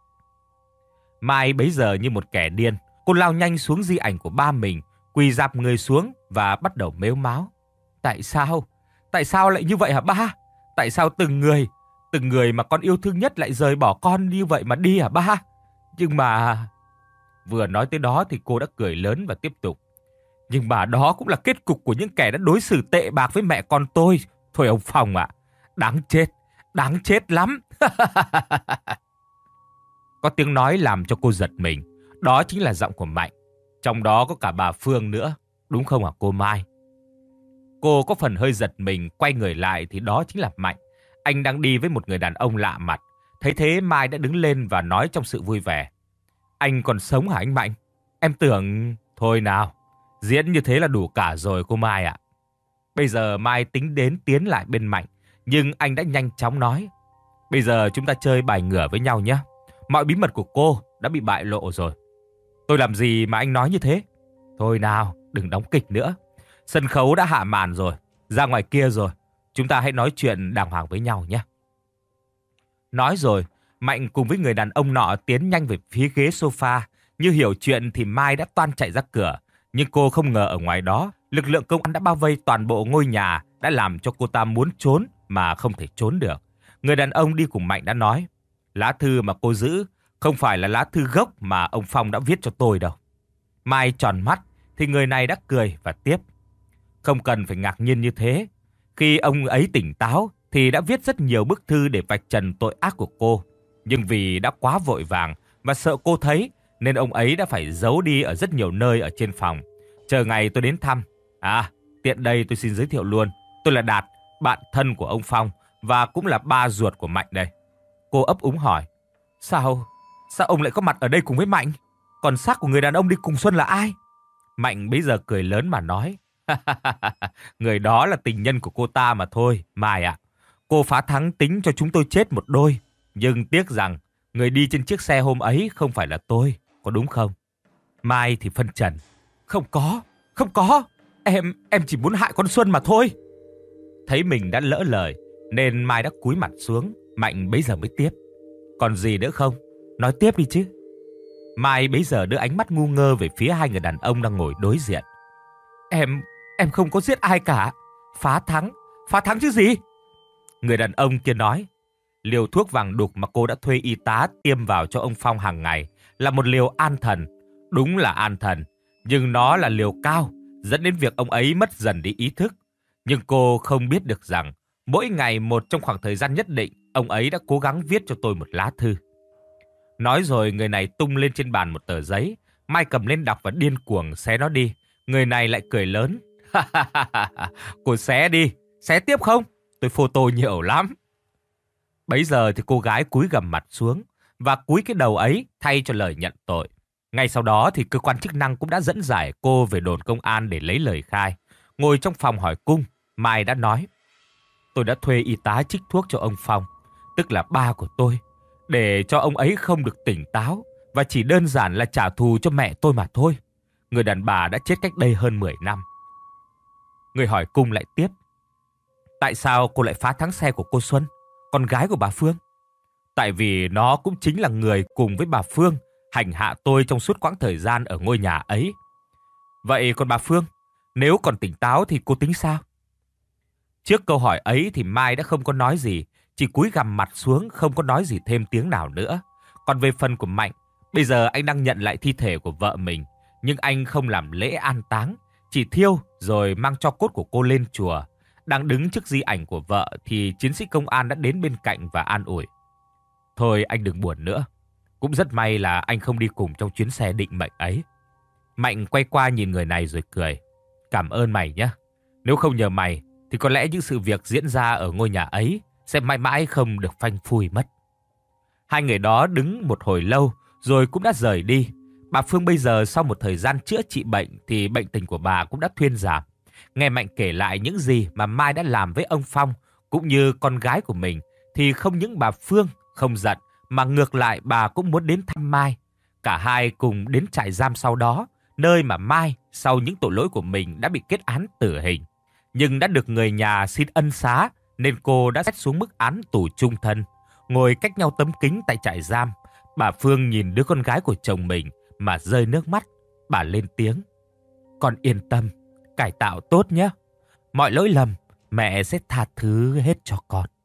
Mai bấy giờ như một kẻ điên, cô lao nhanh xuống di ảnh của ba mình, quỳ rạp người xuống và bắt đầu mếu máo. Tại sao? Tại sao lại như vậy hả ba? Tại sao từng người, từng người mà con yêu thương nhất lại rời bỏ con như vậy mà đi hả ba? Nhưng mà... Vừa nói tới đó thì cô đã cười lớn và tiếp tục. Nhưng mà đó cũng là kết cục của những kẻ đã đối xử tệ bạc với mẹ con tôi. Thôi ông Phong ạ, à, đáng chết, đáng chết lắm. Có tiếng nói làm cho cô giật mình. Đó chính là giọng của Mạnh. Trong đó có cả bà Phương nữa. Đúng không hả cô Mai? Cô có phần hơi giật mình, quay người lại thì đó chính là Mạnh. Anh đang đi với một người đàn ông lạ mặt. Thấy thế Mai đã đứng lên và nói trong sự vui vẻ. Anh còn sống hả anh Mạnh? Em tưởng... Thôi nào, diễn như thế là đủ cả rồi cô Mai ạ. Bây giờ Mai tính đến tiến lại bên Mạnh, nhưng anh đã nhanh chóng nói. Bây giờ chúng ta chơi bài ngửa với nhau nhé. Mọi bí mật của cô đã bị bại lộ rồi. Tôi làm gì mà anh nói như thế? Thôi nào, đừng đóng kịch nữa. Sân khấu đã hạ màn rồi, ra ngoài kia rồi. Chúng ta hãy nói chuyện đàng hoàng với nhau nhé. Nói rồi, Mạnh cùng với người đàn ông nọ tiến nhanh về phía ghế sofa. Như hiểu chuyện thì Mai đã toan chạy ra cửa. Nhưng cô không ngờ ở ngoài đó, lực lượng công an đã bao vây toàn bộ ngôi nhà, đã làm cho cô ta muốn trốn mà không thể trốn được. Người đàn ông đi cùng Mạnh đã nói, lá thư mà cô giữ không phải là lá thư gốc mà ông Phong đã viết cho tôi đâu. Mai tròn mắt thì người này đã cười và tiếp. Không cần phải ngạc nhiên như thế. Khi ông ấy tỉnh táo thì đã viết rất nhiều bức thư để vạch trần tội ác của cô. Nhưng vì đã quá vội vàng và sợ cô thấy nên ông ấy đã phải giấu đi ở rất nhiều nơi ở trên phòng. Chờ ngày tôi đến thăm. À, tiện đây tôi xin giới thiệu luôn. Tôi là Đạt, bạn thân của ông Phong và cũng là ba ruột của Mạnh đây. Cô ấp úng hỏi. Sao? Sao ông lại có mặt ở đây cùng với Mạnh? Còn xác của người đàn ông đi cùng Xuân là ai? Mạnh bây giờ cười lớn mà nói. Người đó là tình nhân của cô ta mà thôi, Mai ạ. Cô Phá Thắng tính cho chúng tôi chết một đôi. Nhưng tiếc rằng người đi trên chiếc xe hôm ấy không phải là tôi, có đúng không? Mai thì phân trần. Không có, không có. Em, em chỉ muốn hại con Xuân mà thôi. Thấy mình đã lỡ lời nên Mai đã cúi mặt xuống. Mạnh bấy giờ mới tiếp. Còn gì nữa không? Nói tiếp đi chứ. Mai bấy giờ đưa ánh mắt ngu ngơ về phía hai người đàn ông đang ngồi đối diện. Em, em không có giết ai cả. Phá Thắng, Phá Thắng chứ gì? Người đàn ông kia nói. Liều thuốc vàng đục mà cô đã thuê y tá tiêm vào cho ông Phong hàng ngày là một liều an thần. Đúng là an thần, nhưng nó là liều cao, dẫn đến việc ông ấy mất dần đi ý thức. Nhưng cô không biết được rằng, mỗi ngày một trong khoảng thời gian nhất định, ông ấy đã cố gắng viết cho tôi một lá thư. Nói rồi người này tung lên trên bàn một tờ giấy. Mai cầm lên đọc và điên cuồng xé nó đi. Người này lại cười lớn. Cô xé đi, xé tiếp không? Tôi photo nhiều lắm. Bấy giờ thì cô gái cúi gằm mặt xuống và cúi cái đầu ấy thay cho lời nhận tội. Ngay sau đó thì cơ quan chức năng cũng đã dẫn giải cô về đồn công an để lấy lời khai. Ngồi trong phòng hỏi cung, Mai đã nói. Tôi đã thuê y tá trích thuốc cho ông Phong, tức là ba của tôi, để cho ông ấy không được tỉnh táo và chỉ đơn giản là trả thù cho mẹ tôi mà thôi. Người đàn bà đã chết cách đây hơn mười năm. Người hỏi cung lại tiếp. Tại sao cô lại phá thắng xe của cô Xuân, con gái của bà Phương? Tại vì nó cũng chính là người cùng với bà Phương hành hạ tôi trong suốt quãng thời gian ở ngôi nhà ấy. Vậy còn bà Phương, nếu còn tỉnh táo thì cô tính sao? Trước câu hỏi ấy thì Mai đã không có nói gì, chỉ cúi gằm mặt xuống không có nói gì thêm tiếng nào nữa. Còn về phần của Mạnh, bây giờ anh đang nhận lại thi thể của vợ mình, nhưng anh không làm lễ an táng, chỉ thiêu rồi mang tro cốt của cô lên chùa. Đang đứng trước di ảnh của vợ thì chiến sĩ công an đã đến bên cạnh và an ủi. Thôi anh đừng buồn nữa. Cũng rất may là anh không đi cùng trong chuyến xe định mệnh ấy. Mạnh quay qua nhìn người này rồi cười. Cảm ơn mày nhé. Nếu không nhờ mày thì có lẽ những sự việc diễn ra ở ngôi nhà ấy sẽ mãi mãi không được phanh phui mất. Hai người đó đứng một hồi lâu rồi cũng đã rời đi. Bà Phương bây giờ sau một thời gian chữa trị bệnh thì bệnh tình của bà cũng đã thuyên giảm. Nghe Mạnh kể lại những gì mà Mai đã làm với ông Phong cũng như con gái của mình thì không những bà Phương không giận mà ngược lại bà cũng muốn đến thăm Mai. Cả hai cùng đến trại giam sau đó, nơi mà Mai sau những tội lỗi của mình đã bị kết án tử hình. Nhưng đã được người nhà xin ân xá nên cô đã xét xuống mức án tù chung thân. Ngồi cách nhau tấm kính tại trại giam, bà Phương nhìn đứa con gái của chồng mình mà rơi nước mắt. Bà lên tiếng. Con yên tâm, cải tạo tốt nhé. Mọi lỗi lầm mẹ sẽ tha thứ hết cho con.